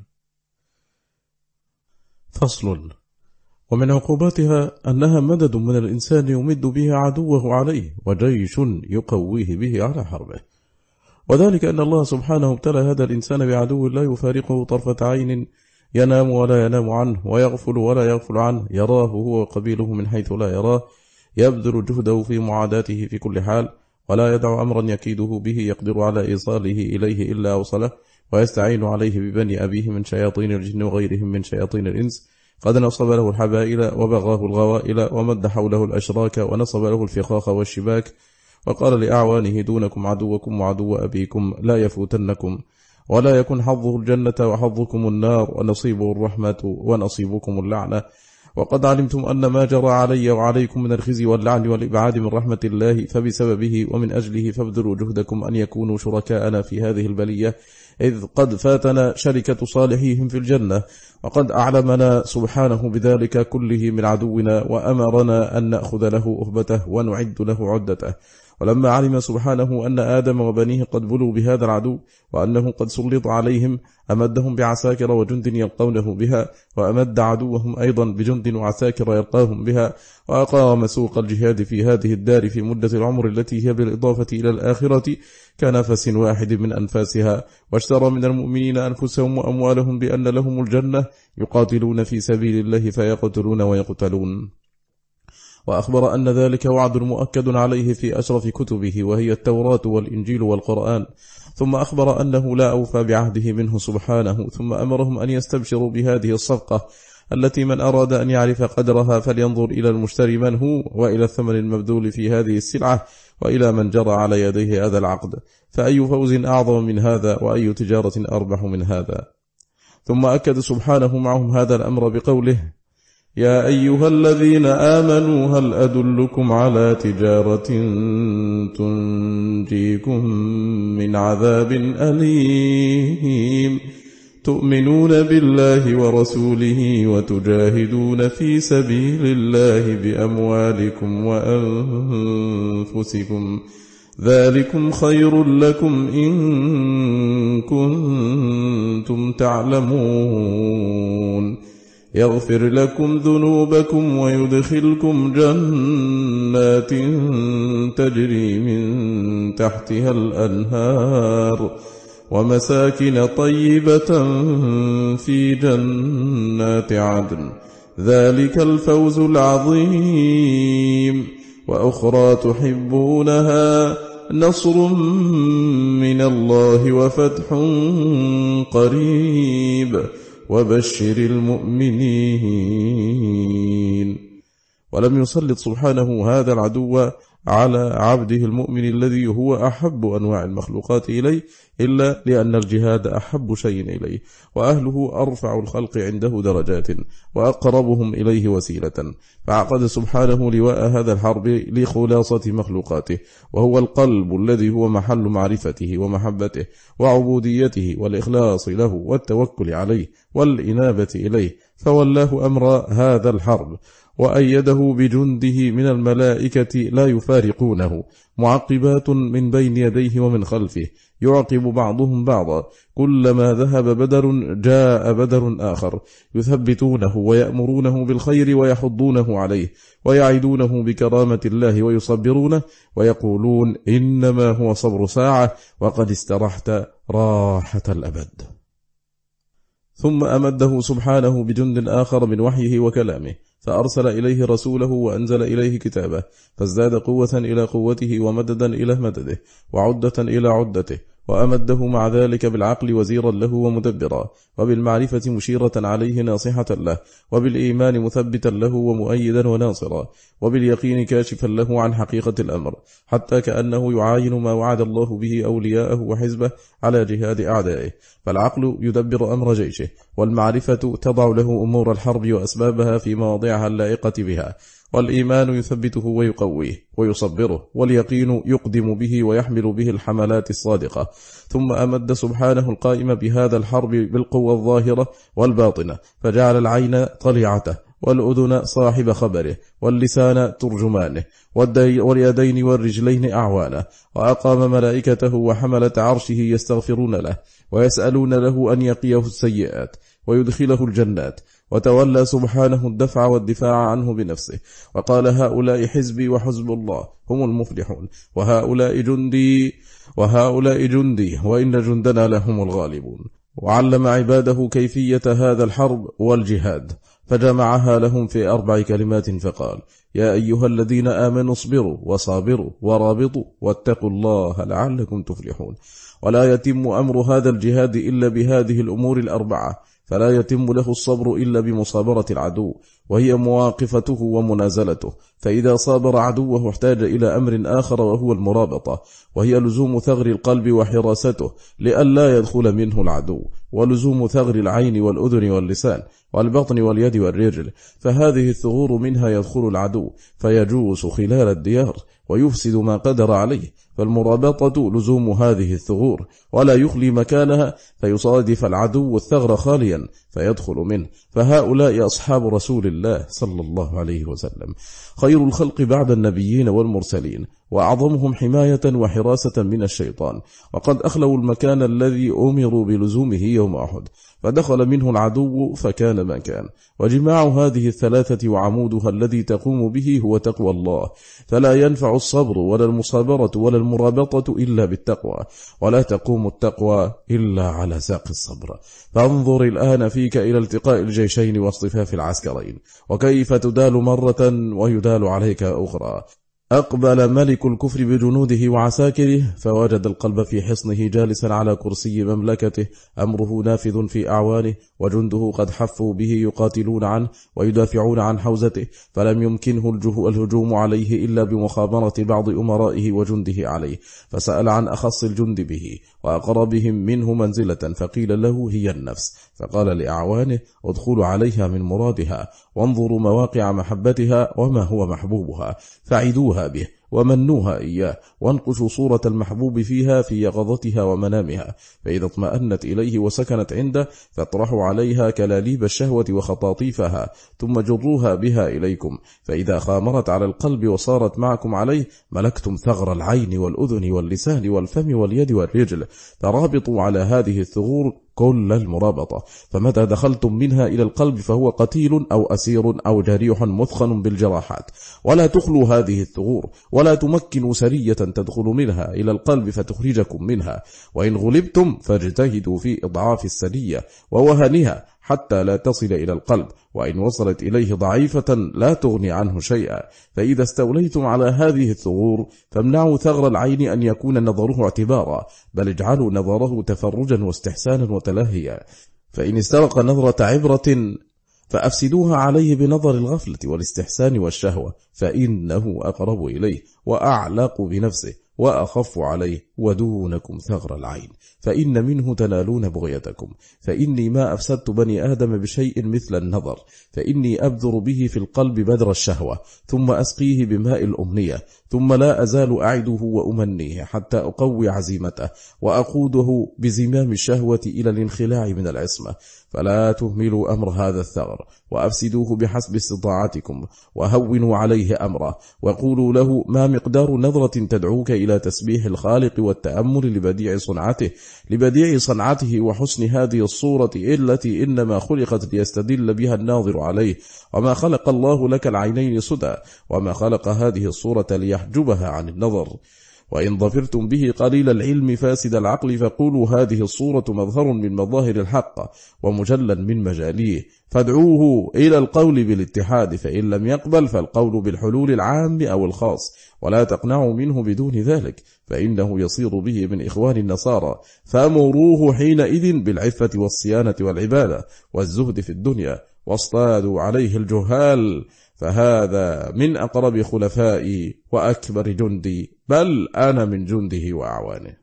فصل. ومن عقوباتها أنها مدد من الإنسان يمد به عدوه عليه، وجيش يقويه به على حربه. وذلك أن الله سبحانه ابتلى هذا الإنسان بعدو لا يفارقه طرفة عين، ينام ولا ينام عنه، ويغفل ولا يغفل عنه، يراه هو وقبيله من حيث لا يراه، يبذل جهده في معاداته في كل حال، ولا يدع أمرا يكيده به يقدر على إيصاله إليه إلا أوصله، ويستعين عليه ببني أبيه من شياطين الجن وغيرهم من شياطين الإنس. قد نصب له الحبائل وبغاه الغوائل، ومد حوله الأشراك، ونصب له الفخاخ والشباك، وقال لأعوانه: دونكم عدوكم وعدو أبيكم لا يفوتنكم، ولا يكن حظه الجنة وحظكم النار، ونصيبه الرحمة ونصيبكم اللعنة. وقد علمتم أن ما جرى علي وعليكم من الخزي واللعن والإبعاد من رحمة الله فبسببه ومن أجله فابذلوا جهدكم أن يكونوا شركاءنا في هذه البلية، إذ قد فاتنا شركة صالحيهم في الجنة. وقد أعلمنا سبحانه بذلك كله من عدونا، وأمرنا أن نأخذ له أهبته ونعد له عدته. ولما علم سبحانه أن آدم وبنيه قد بلوا بهذا العدو، وأنه قد سلط عليهم، أمدهم بعساكر وجند يلقونه بها، وأمد عدوهم أيضا بجند وعساكر يلقاهم بها، وأقام سوق الجهاد في هذه الدار في مدة العمر التي هي بالإضافة إلى الآخرة كنفس واحد من أنفاسها، واشترى من المؤمنين أنفسهم وأموالهم بأن لهم الجنة، يقاتلون في سبيل الله فيقتلون ويقتلون. وأخبر أن ذلك وعد مؤكد عليه في أشرف كتبه، وهي التوراة والإنجيل والقرآن. ثم أخبر أنه لا أوفى بعهده منه سبحانه، ثم أمرهم أن يستبشروا بهذه الصفقة التي من أراد أن يعرف قدرها فلينظر إلى المشتري من هو، وإلى الثمن المبذول في هذه السلعة، وإلى من جرى على يديه هذا العقد، فأي فوز أعظم من هذا، وأي تجارة أربح من هذا. ثم أكد سبحانه معهم هذا الأمر بقوله: يا أيها الذين آمنوا هل أدلكم على تجارة تنجيكم من عذاب أليم تؤمنون بالله ورسوله وتجاهدون في سبيل الله بأموالكم وأنفسكم، ذلكم خير لكم إن كنتم تعلمون، يغفر لكم ذنوبكم ويدخلكم جنات تجري من تحتها الأنهار ومساكن طيبة في جنات عدن، ذلك الفوز العظيم. وأخرى تحبونها نصر من الله وفتح قريب وبشر المؤمنين. ولم يسلط سبحانه هذا العدو على عبده المؤمن الذي هو أحب أنواع المخلوقات إليه إلا لأن الجهاد أحب شيء إليه، وأهله أرفع الخلق عنده درجات وأقربهم إليه وسيلة، فعقد سبحانه لواء هذا الحرب لخلاصة مخلوقاته، وهو القلب الذي هو محل معرفته ومحبته وعبوديته والإخلاص له والتوكل عليه والإنابة إليه، فولاه أمر هذا الحرب، وأيده بجنده من الملائكة لا يفارقونه، معقبات من بين يديه ومن خلفه، يعقب بعضهم بعضا، كلما ذهب بدر جاء بدر آخر، يثبتونه ويأمرونه بالخير ويحضونه عليه، ويعدونه بكرامة الله ويصبرونه، ويقولون إنما هو صبر ساعة وقد استرحت راحة الأبد. ثم أمده سبحانه بجند آخر من وحيه وكلامه، فأرسل إليه رسوله وأنزل إليه كتابه، فازداد قوة إلى قوته ومددا إلى مدده وعدة إلى عدته، وأمده مع ذلك بالعقل وزيرا له ومدبرا، وبالمعرفة مشيرة عليه ناصحة له، وبالإيمان مثبتا له ومؤيدا وناصرا، وباليقين كاشفا له عن حقيقة الأمر، حتى كأنه يعاين ما وعد الله به أولياءه وحزبه على جهاد أعدائه. فالعقل يدبر أمر جيشه، والمعرفة تضع له أمور الحرب وأسبابها في مواضعها اللائقة بها، والإيمان يثبته ويقويه ويصبره، واليقين يقدم به ويحمل به الحملات الصادقة. ثم أمد سبحانه القائم بهذا الحرب بالقوة الظاهرة والباطنة، فجعل العين طليعته، والأذن صاحب خبره، واللسان ترجمانه، واليدين والرجلين أعوانه، وأقام ملائكته وحملة عرشه يستغفرون له ويسألون له أن يقيه السيئات ويدخله الجنات، وتولى سبحانه الدفع والدفاع عنه بنفسه، وقال: هؤلاء حزبي وحزب الله هم المفلحون، وهؤلاء جندي وهؤلاء جندي وإن جندنا لهم الغالبون. وعلم عباده كيفية هذا الحرب والجهاد، فجمعها لهم في أربع كلمات فقال: يا أيها الذين آمنوا اصبروا وصابروا ورابطوا واتقوا الله لعلكم تفلحون. ولا يتم أمر هذا الجهاد إلا بهذه الأمور الأربعة، فلا يتم له الصبر إلا بمصابرة العدو، وهي مواقفته ومنازلته. فإذا صابر عدوه احتاج إلى أمر آخر، وهو المرابطة، وهي لزوم ثغر القلب وحراسته لئلا يدخل منه العدو، ولزوم ثغر العين والأذن واللسان والبطن واليد والرجل، فهذه الثغور منها يدخل العدو فيجوس خلال الديار ويفسد ما قدر عليه. فالمرابطة لزوم هذه الثغور، ولا يخلي مكانها فيصادف العدو الثغر خاليا فيدخل منه. فهؤلاء أصحاب رسول الله صلى الله عليه وسلم، خير الخلق بعد النبيين والمرسلين، وأعظمهم حماية وحراسة من الشيطان، وقد أخلوا المكان الذي أمروا بلزومه يوم أحد، فدخل منه العدو فكان ما كان. وجماع هذه الثلاثة وعمودها الذي تقوم به هو تقوى الله، فلا ينفع الصبر ولا المصابرة ولا المرابطة إلا بالتقوى، ولا تقوم التقوى إلا على ساق الصبر. فانظر الآن فيك إلى التقاء الجيشين واصطفاف العسكرين، وكيف تدال مرة ويدال عليك أخرى. أقبل ملك الكفر بجنوده وعساكره، فوجد القلب في حصنه جالسا على كرسي مملكته، أمره نافذ في أعوانه، وجنده قد حفوا به يقاتلون عنه ويدافعون عن حوزته، فلم يمكنه الهجوم عليه إلا بمخابرة بعض أمرائه وجنده عليه، فسأل عن أخص الجند به وأقربهم منه منزلة، فقيل له: هي النفس. فقال لأعوانه: ادخلوا عليها من مرادها، وانظروا مواقع محبتها وما هو محبوبها، فعدوها به ومنوها إياه، وانقشوا صورة المحبوب فيها في يقظتها ومنامها، فإذا اطمأنت إليه وسكنت عنده فاطرحوا عليها كلاليب الشهوة وخطاطيفها، ثم جروها بها إليكم، فإذا خامرت على القلب وصارت معكم عليه ملكتم ثغر العين والأذن واللسان والفم واليد والرجل، فرابطوا على هذه الثغور كل المرابطة، فمتى دخلتم منها إلى القلب فهو قتيل أو أسير أو جريح مثخن بالجراحات، ولا تخلوا هذه الثغور، ولا تمكنوا سرية تدخل منها إلى القلب فتخرجكم منها، وإن غلبتم فاجتهدوا في إضعاف السرية ووهنها حتى لا تصل إلى القلب، وإن وصلت إليه ضعيفة لا تغني عنه شيئا. فإذا استوليتم على هذه الثغور فامنعوا ثغر العين أن يكون نظره اعتبارا، بل اجعلوا نظره تفرجا واستحسانا وتلهيا، فإن استرق نظرة عبرة فأفسدوها عليه بنظر الغفلة والاستحسان والشهوة، فإنه أقرب إليه وأعلق بنفسه وأخف عليه ودونكم ثغر العين، فإن منه تنالون بغيتكم. فإني ما أفسدت بني آدم بشيء مثل النظر، فإني أبذر به في القلب بذر الشهوة، ثم أسقيه بماء الأمنية، ثم لا أزال أعده وأمنيه حتى أقوي عزيمته وأقوده بزمام الشهوة إلى الانخلاع من العصمة. فلا تهملوا أمر هذا الثغر، وأفسدوه بحسب استطاعتكم، وهونوا عليه أمره، وقولوا له: ما مقدار نظرة تدعوك إلى تسبيح الخالق والتأمل لبديع صنعته لبديع صنعته وحسن هذه الصورة التي إنما خلقت ليستدل بها الناظر عليه، وما خلق الله لك العينين سدى، وما خلق هذه الصورة ليحجبها عن النظر، وإن ظفرتم به قليل العلم فاسد العقل فقولوا هذه الصورة مظهر من مظاهر الحق ومجلا من مجاليه، فادعوه إلى القول بالاتحاد، فإن لم يقبل فالقول بالحلول العام أو الخاص، ولا تقنعوا منه بدون ذلك، فإنه يصير به من إخوان النصارى، فأمروه حينئذ بالعفة والصيانة والعبادة والزهد في الدنيا، واصطادوا عليه الجهال، فهذا من أقرب خلفائي وأكبر جندي، بل أنا من جنده وأعوانه.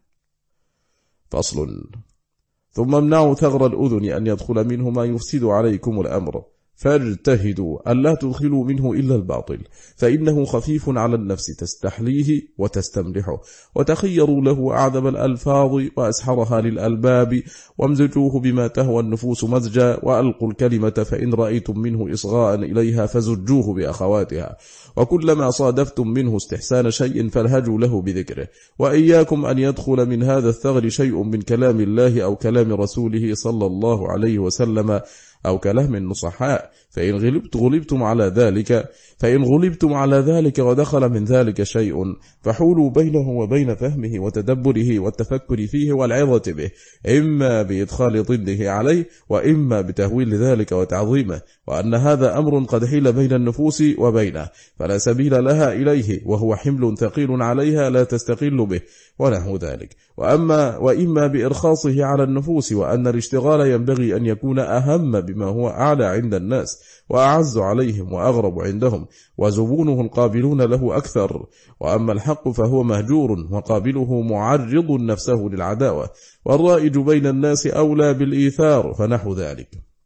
فصل. ثم امنعوا ثغر الأذن أن يدخل منه ما يفسد عليكم الأمر، فاجتهدوا ألا تدخلوا منه إلا الباطل، فإنه خفيف على النفس تستحليه وتستملحه، وتخيروا له أعذب الألفاظ وأسحرها للألباب، وامزجوه بما تهوى النفوس مزجا، وألقوا الكلمة فإن رأيتم منه إصغاء إليها فزجوه بأخواتها، وكلما صادفتم منه استحسان شيء فالهجوا له بذكره، وإياكم أن يدخل من هذا الثغر شيء من كلام الله أو كلام رسوله صلى الله عليه وسلم أو كلام النصحاء، فإن غلبت غلبتم على ذلك فإن غلبتم على ذلك ودخل من ذلك شيء فحولوا بينه وبين فهمه وتدبره والتفكر فيه والعظة به، إما بإدخال ضده عليه وإما بتهويل ذلك وتعظيمه، وأن هذا أمر قد حيل بين النفوس وبينه فلا سبيل لها إليه، وهو حمل ثقيل عليها لا تستقل به ونحو ذلك، وأما وإما بإرخاصه على النفوس، وأن الاشتغال ينبغي أن يكون أهم بما هو أعلى عند الناس وأعز عليهم وأغرب عندهم، وزبونه القابلون له أكثر، وأما الحق فهو مهجور وقابله معرض نفسه للعداوة، والرائج بين الناس أولى بالإيثار، فنحو ذلك،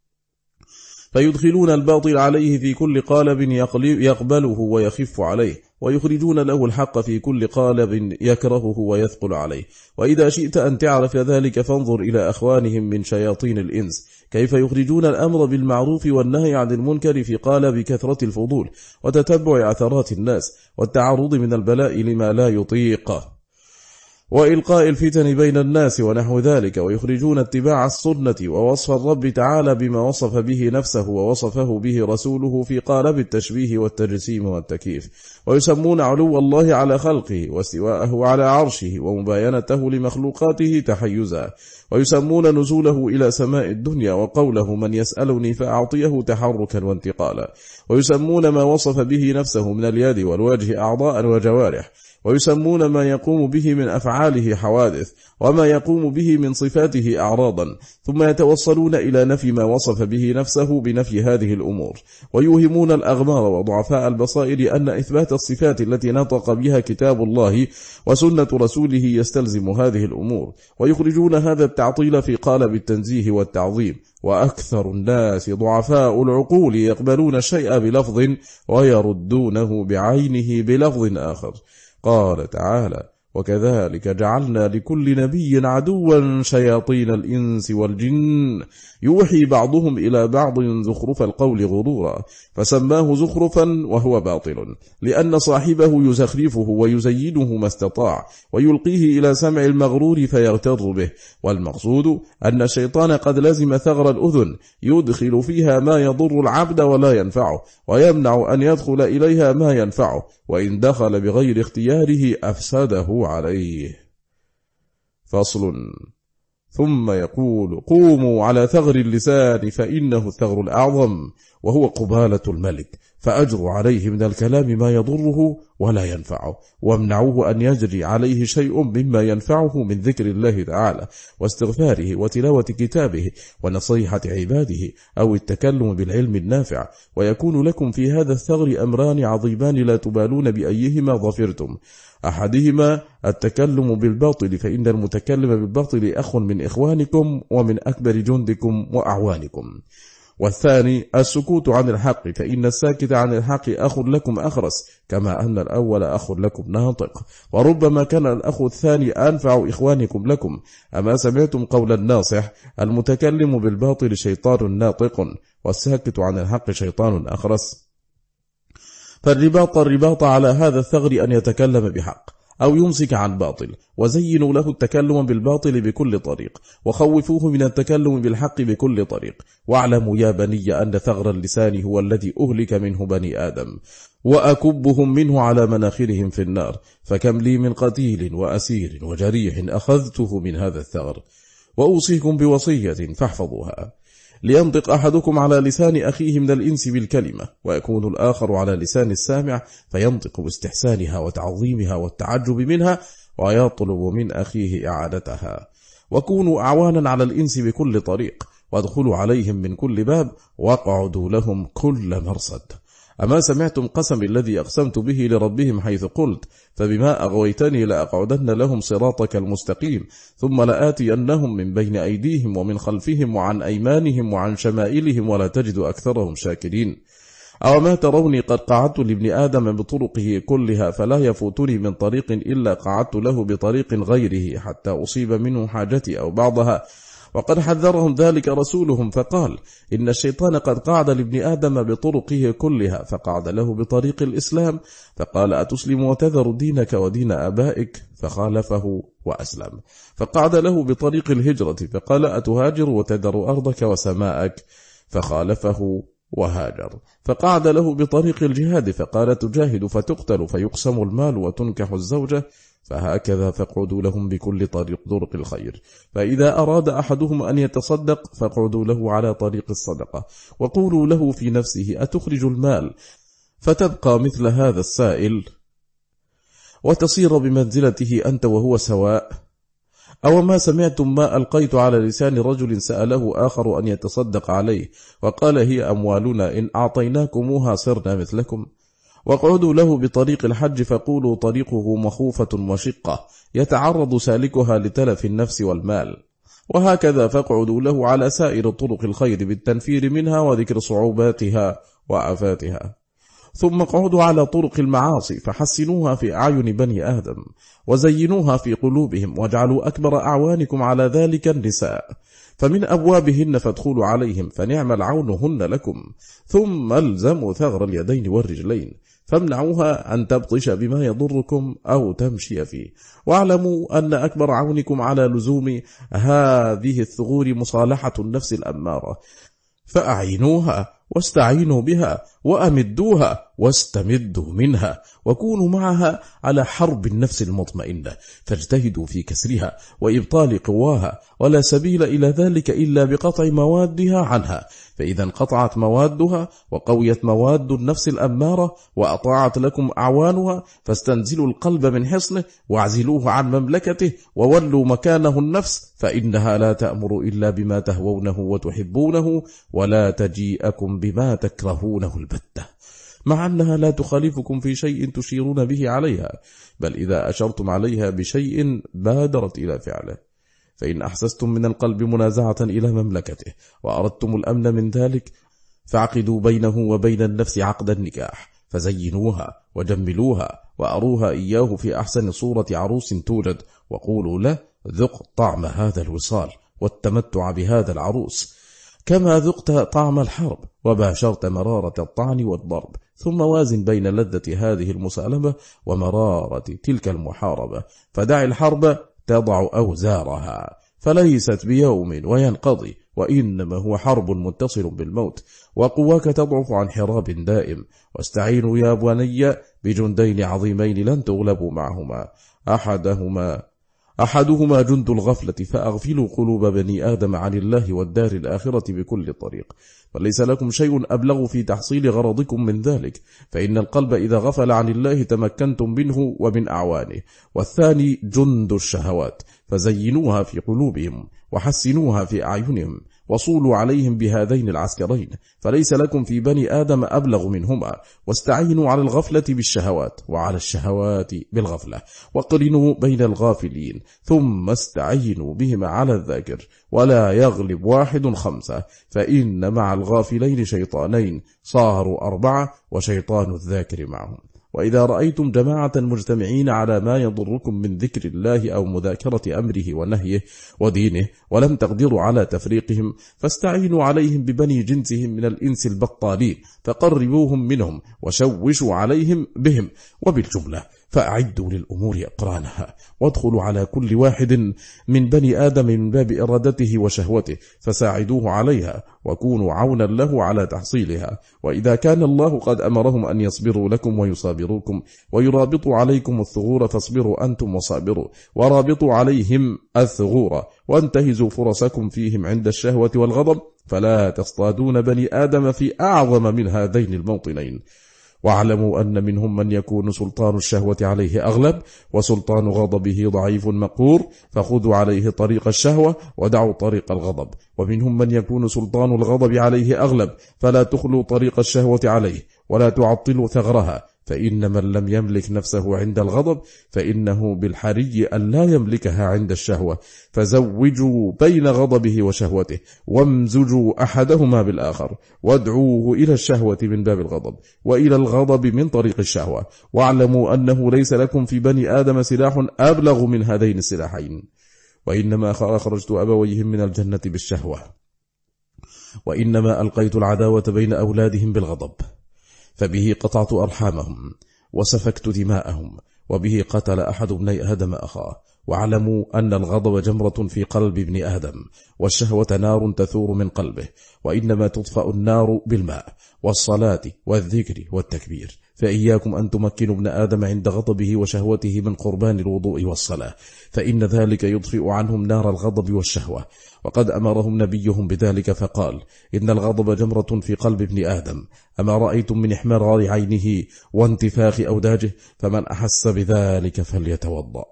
فيدخلون الباطل عليه في كل قالب يقبله ويخف عليه، ويخرجون له الحق في كل قالب يكرهه ويثقل عليه. وإذا شئت أن تعرف ذلك فانظر إلى أخوانهم من شياطين الإنس كيف يخرجون الأمر بالمعروف والنهي عن المنكر في قالب كثرة الفضول وتتبع عثرات الناس والتعرض من البلاء لما لا يطيقه وإلقاء الفتن بين الناس ونحو ذلك، ويخرجون اتباع السنة ووصف الرب تعالى بما وصف به نفسه ووصفه به رسوله في قالب التشبيه والتجسيم والتكييف، ويسمون علو الله على خلقه واستواءه على عرشه ومباينته لمخلوقاته تحيزا، ويسمون نزوله إلى سماء الدنيا وقوله من يسألني فأعطيه تحركا وانتقالا، ويسمون ما وصف به نفسه من اليد والوجه أعضاء وجوارح، ويسمون ما يقوم به من أفعاله حوادث، وما يقوم به من صفاته أعراضا، ثم يتوصلون إلى نفي ما وصف به نفسه بنفي هذه الأمور، ويوهمون الأغمار وضعفاء البصائر أن إثبات الصفات التي نطق بها كتاب الله وسنة رسوله يستلزم هذه الأمور، ويخرجون هذا التعطيل في قالب التنزيه والتعظيم، وأكثر الناس ضعفاء العقول يقبلون الشيء بلفظ ويردونه بعينه بلفظ آخر. قال تعالى وكذلك جعلنا لكل نبي عدوا شياطين الإنس والجن يوحي بعضهم إلى بعض زخرف القول غرورا، فسماه زخرفا وهو باطل، لأن صاحبه يزخرفه ويزينه ما استطاع ويلقيه إلى سمع المغرور فيغتر به، والمقصود أن الشيطان قد لزم ثغر الأذن يدخل فيها ما يضر العبد ولا ينفعه، ويمنع أن يدخل إليها ما ينفعه، وإن دخل بغير اختياره أفسده عليه. فصل. ثم يقول قوموا على ثغر اللسان فإنه الثغر الأعظم وهو قبالة الملك، فأجروا عليه من الكلام ما يضره ولا ينفعه، وامنعوه أن يجري عليه شيء مما ينفعه من ذكر الله تعالى واستغفاره وتلاوة كتابه ونصيحة عباده أو التكلم بالعلم النافع، ويكون لكم في هذا الثغر أمران عظيمان لا تبالون بأيهما ظفرتم، أحدهما التكلم بالباطل، فإن المتكلم بالباطل أخ من إخوانكم ومن أكبر جندكم وأعوانكم، والثاني السكوت عن الحق، فإن الساكت عن الحق أخ لكم أخرس، كما أن الأول أخ لكم ناطق، وربما كان الأخ الثاني أنفع إخوانكم لكم. أما سمعتم قول الناصح المتكلم بالباطل شيطان ناطق والساكت عن الحق شيطان أخرس؟ فالرباط الرباط على هذا الثغر أن يتكلم بحق أو يمسك عن باطل، وزينوا له التكلم بالباطل بكل طريق، وخوفوه من التكلم بالحق بكل طريق، واعلموا يا بني أن ثغر اللسان هو الذي أهلك منه بني آدم، وأكبهم منه على مناخرهم في النار، فكم لي من قتيل وأسير وجريح أخذته من هذا الثغر. وأوصيكم بوصية فاحفظوها: لينطق أحدكم على لسان أخيه من الإنس بالكلمة، ويكون الآخر على لسان السامع فينطق باستحسانها وتعظيمها والتعجب منها، ويطلب من أخيه إعادتها. وكونوا أعوانا على الإنس بكل طريق، وادخلوا عليهم من كل باب، واقعدوا لهم كل مرصد. أما سمعتم قسم الذي أقسمت به لربهم، حيث قلت: فبما أغويتني لأقعدن لهم صراطك المستقيم، ثم لآتينهم من بين أيديهم ومن خلفهم وعن أيمانهم وعن شمائلهم، ولا تجد أكثرهم شاكرين. أو ما تروني قد قعدت لابن آدم بطرقه كلها، فلا يفوتني من طريق إلا قعدت له بطريق غيره، حتى أصيب منه حاجتي أو بعضها. وقد حذرهم ذلك رسولهم فقال: إن الشيطان قد قعد لابن آدم بطرقه كلها، فقعد له بطريق الإسلام، فقال: أتسلم وتذر دينك ودين آبائك؟ فخالفه وأسلم. فقعد له بطريق الهجرة، فقال: أتهاجر وتذر أرضك وسماءك؟ فخالفه وهاجر. فقعد له بطريق الجهاد، فقال: تجاهد فتقتل فيقسم المال وتنكح الزوجة؟ فهكذا فاقعدوا لهم بكل طريق طرق الخير. فإذا أراد أحدهم أن يتصدق فاقعدوا له على طريق الصدقة، وقولوا له في نفسه: أتخرج المال فتبقى مثل هذا السائل وتصير بمنزلته أنت وهو سواء؟ أو ما سمعتم ما ألقيت على لسان رجل سأله آخر أن يتصدق عليه، وقال: هي أموالنا إن أعطيناكموها صرنا مثلكم؟ واقعدوا له بطريق الحج، فقولوا: طريقه مخوفة وشقة، يتعرض سالكها لتلف النفس والمال. وهكذا فاقعدوا له على سائر طرق الخير بالتنفير منها وذكر صعوباتها وآفاتها. ثم اقعدوا على طرق المعاصي، فحسنوها في أعين بني آدم، وزينوها في قلوبهم، واجعلوا أكبر أعوانكم على ذلك النساء، فمن أبوابهن فادخلوا عليهم، فنعم العون هن لكم. ثم الزموا ثغر اليدين والرجلين، فامنعوها أن تبطش بما يضركم أو تمشي فيه. واعلموا أن أكبر عونكم على لزوم هذه الثغور مصالحة النفس الأمارة، فأعينوها واستعينوا بها، وأمدوها واستمدوا منها، وكونوا معها على حرب النفس المطمئنة، فاجتهدوا في كسرها وإبطال قواها، ولا سبيل إلى ذلك إلا بقطع موادها عنها. فإذا انقطعت موادها وقويت مواد النفس الأمارة وأطاعت لكم أعوانها، فاستنزلوا القلب من حصنه واعزلوه عن مملكته، وولوا مكانه النفس، فإنها لا تأمر إلا بما تهوونه وتحبونه، ولا تجيئكم بما تكرهونه البتة، مع أنها لا تخالفكم في شيء تشيرون به عليها، بل إذا أشرتم عليها بشيء بادرت إلى فعله. فإن أحسستم من القلب منازعة إلى مملكته وأردتم الأمن من ذلك، فاعقدوا بينه وبين النفس عقد النكاح، فزينوها وجملوها، وأروها إياه في أحسن صورة عروس توجد، وقولوا له: ذق طعم هذا الوصال والتمتع بهذا العروس، كما ذقت طعم الحرب وباشرت مرارة الطعن والضرب. ثم وازن بين لذة هذه المسالمة ومرارة تلك المحاربة، فدع الحرب تضع أوزارها، فليست بيوم وينقضي، وإنما هو حرب متصل بالموت، وقواك تضعف عن حراب دائم. واستعينوا يا بني بجندين عظيمين لن تغلبوا معهما، أحدهما أحدهما جند الغفلة، فأغفلوا قلوب بني آدم عن الله والدار الآخرة بكل طريق، فليس لكم شيء أبلغ في تحصيل غرضكم من ذلك، فإن القلب إذا غفل عن الله تمكنتم منه ومن أعوانه. والثاني جند الشهوات، فزينوها في قلوبهم وحسنوها في أعينهم، وصولوا عليهم بهذين العسكرين، فليس لكم في بني آدم أبلغ منهما. واستعينوا على الغفلة بالشهوات وعلى الشهوات بالغفلة، وقرنوا بين الغافلين، ثم استعينوا بهما على الذاكر، ولا يغلب واحد خمسة، فإن مع الغافلين شيطانين صاروا أربعة، وشيطان الذاكر معهم. وإذا رأيتم جماعة مجتمعين على ما يضركم من ذكر الله أو مذاكرة أمره ونهيه ودينه، ولم تقدروا على تفريقهم، فاستعينوا عليهم ببني جنسهم من الإنس البطالين، فقربوهم منهم وشوشوا عليهم بهم. وبالجملة فأعدوا للأمور أقرانها، وادخلوا على كل واحد من بني آدم من باب إرادته وشهوته، فساعدوه عليها، وكونوا عونا له على تحصيلها. وإذا كان الله قد أمرهم أن يصبروا لكم ويصابروكم ويرابطوا عليكم الثغور، فاصبروا أنتم وصابروا، ورابطوا عليهم الثغور، وانتهزوا فرصكم فيهم عند الشهوة والغضب، فلا تصطادون بني آدم في أعظم من هذين الموطنين. واعلموا أن منهم من يكون سلطان الشهوة عليه أغلب، وسلطان غضبه ضعيف مقهور، فخذوا عليه طريق الشهوة ودعوا طريق الغضب. ومنهم من يكون سلطان الغضب عليه أغلب، فلا تخلوا طريق الشهوة عليه ولا تعطلوا ثغرها، فإن من لم يملك نفسه عند الغضب فإنه بالحري أن لا يملكها عند الشهوة، فزوجوا بين غضبه وشهوته، وامزجوا أحدهما بالآخر، وادعوه إلى الشهوة من باب الغضب، وإلى الغضب من طريق الشهوة. واعلموا أنه ليس لكم في بني آدم سلاح أبلغ من هذين السلاحين، وإنما أخرجت أبويهم من الجنة بالشهوة، وإنما ألقيت العداوة بين أولادهم بالغضب، فبه قطعت أرحامهم وسفكت دماءهم، وبه قتل أحد ابني آدم أخاه. واعلموا أن الغضب جمرة في قلب ابن آدم، والشهوة نار تثور من قلبه، وإنما تطفأ النار بالماء والصلاة والذكر والتكبير. فإياكم أن تمكنوا ابن آدم عند غضبه وشهوته من قربان الوضوء والصلاة، فإن ذلك يطفئ عنهم نار الغضب والشهوة، وقد أمرهم نبيهم بذلك فقال: إن الغضب جمرة في قلب ابن آدم، أما رأيتم من إحمرار عينه وانتفاخ أوداجه؟ فمن أحس بذلك فليتوضأ.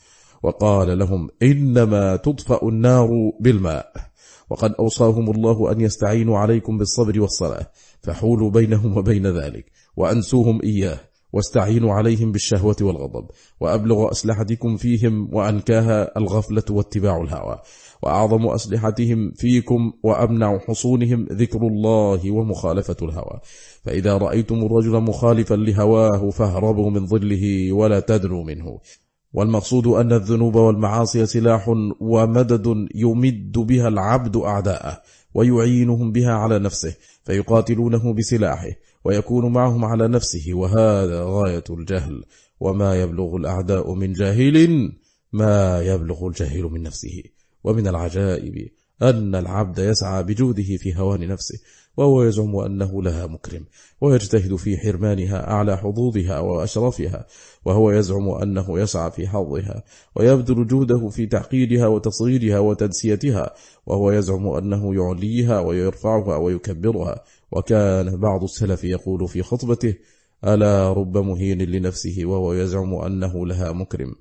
وقال لهم: إنما تطفأ النار بالماء. وقد أوصاهم الله أن يستعينوا عليكم بالصبر والصلاة، فحولوا بينهم وبين ذلك، وأنسوهم إياه، واستعينوا عليهم بالشهوة والغضب، وأبلغ أسلحتكم فيهم وأنكاها الغفلة واتباع الهوى، وأعظم أسلحتهم فيكم وأمنع حصونهم ذكر الله ومخالفة الهوى. فإذا رأيتم الرجل مخالفا لهواه فاهربوا من ظله ولا تدنوا منه. والمقصود أن الذنوب والمعاصي سلاح ومدد يمد بها العبد أعداءه، ويعينهم بها على نفسه، فيقاتلونه بسلاحه ويكون معهم على نفسه، وهذا غاية الجهل. وما يبلغ الأعداء من جاهل ما يبلغ الجاهل من نفسه. ومن العجائب أن العبد يسعى بجوده في هوان نفسه، وهو يزعم أنه لها مكرم، ويجتهد في حرمانها أعلى حظوظها وأشرفها، وهو يزعم أنه يسعى في حظها، ويبذل جهده في تعقيدها وتصغيرها وتدسيتها، وهو يزعم أنه يعليها ويرفعها ويكبرها. وكان بعض السلف يقول في خطبته: ألا رب مهين لنفسه وهو يزعم أنه لها مكرم،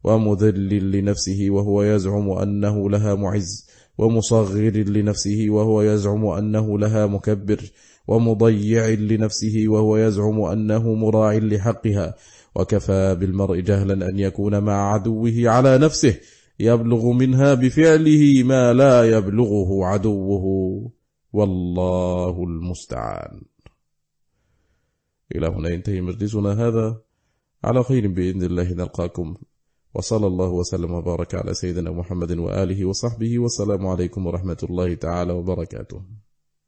ومذل لنفسه وهو يزعم أنه لها معز، ومصغر لنفسه وهو يزعم أنه لها مكبر، ومضيع لنفسه وهو يزعم أنه مراع لحقها. وكفى بالمرء جهلا أن يكون مع عدوه على نفسه، يبلغ منها بفعله ما لا يبلغه عدوه، والله المستعان. إلى هنا ينتهي مجلسنا هذا، على خير بإذن الله نلقاكم، وصلى الله وسلم وبارك على سيدنا محمد وآله وصحبه، والسلام عليكم ورحمة الله تعالى وبركاته.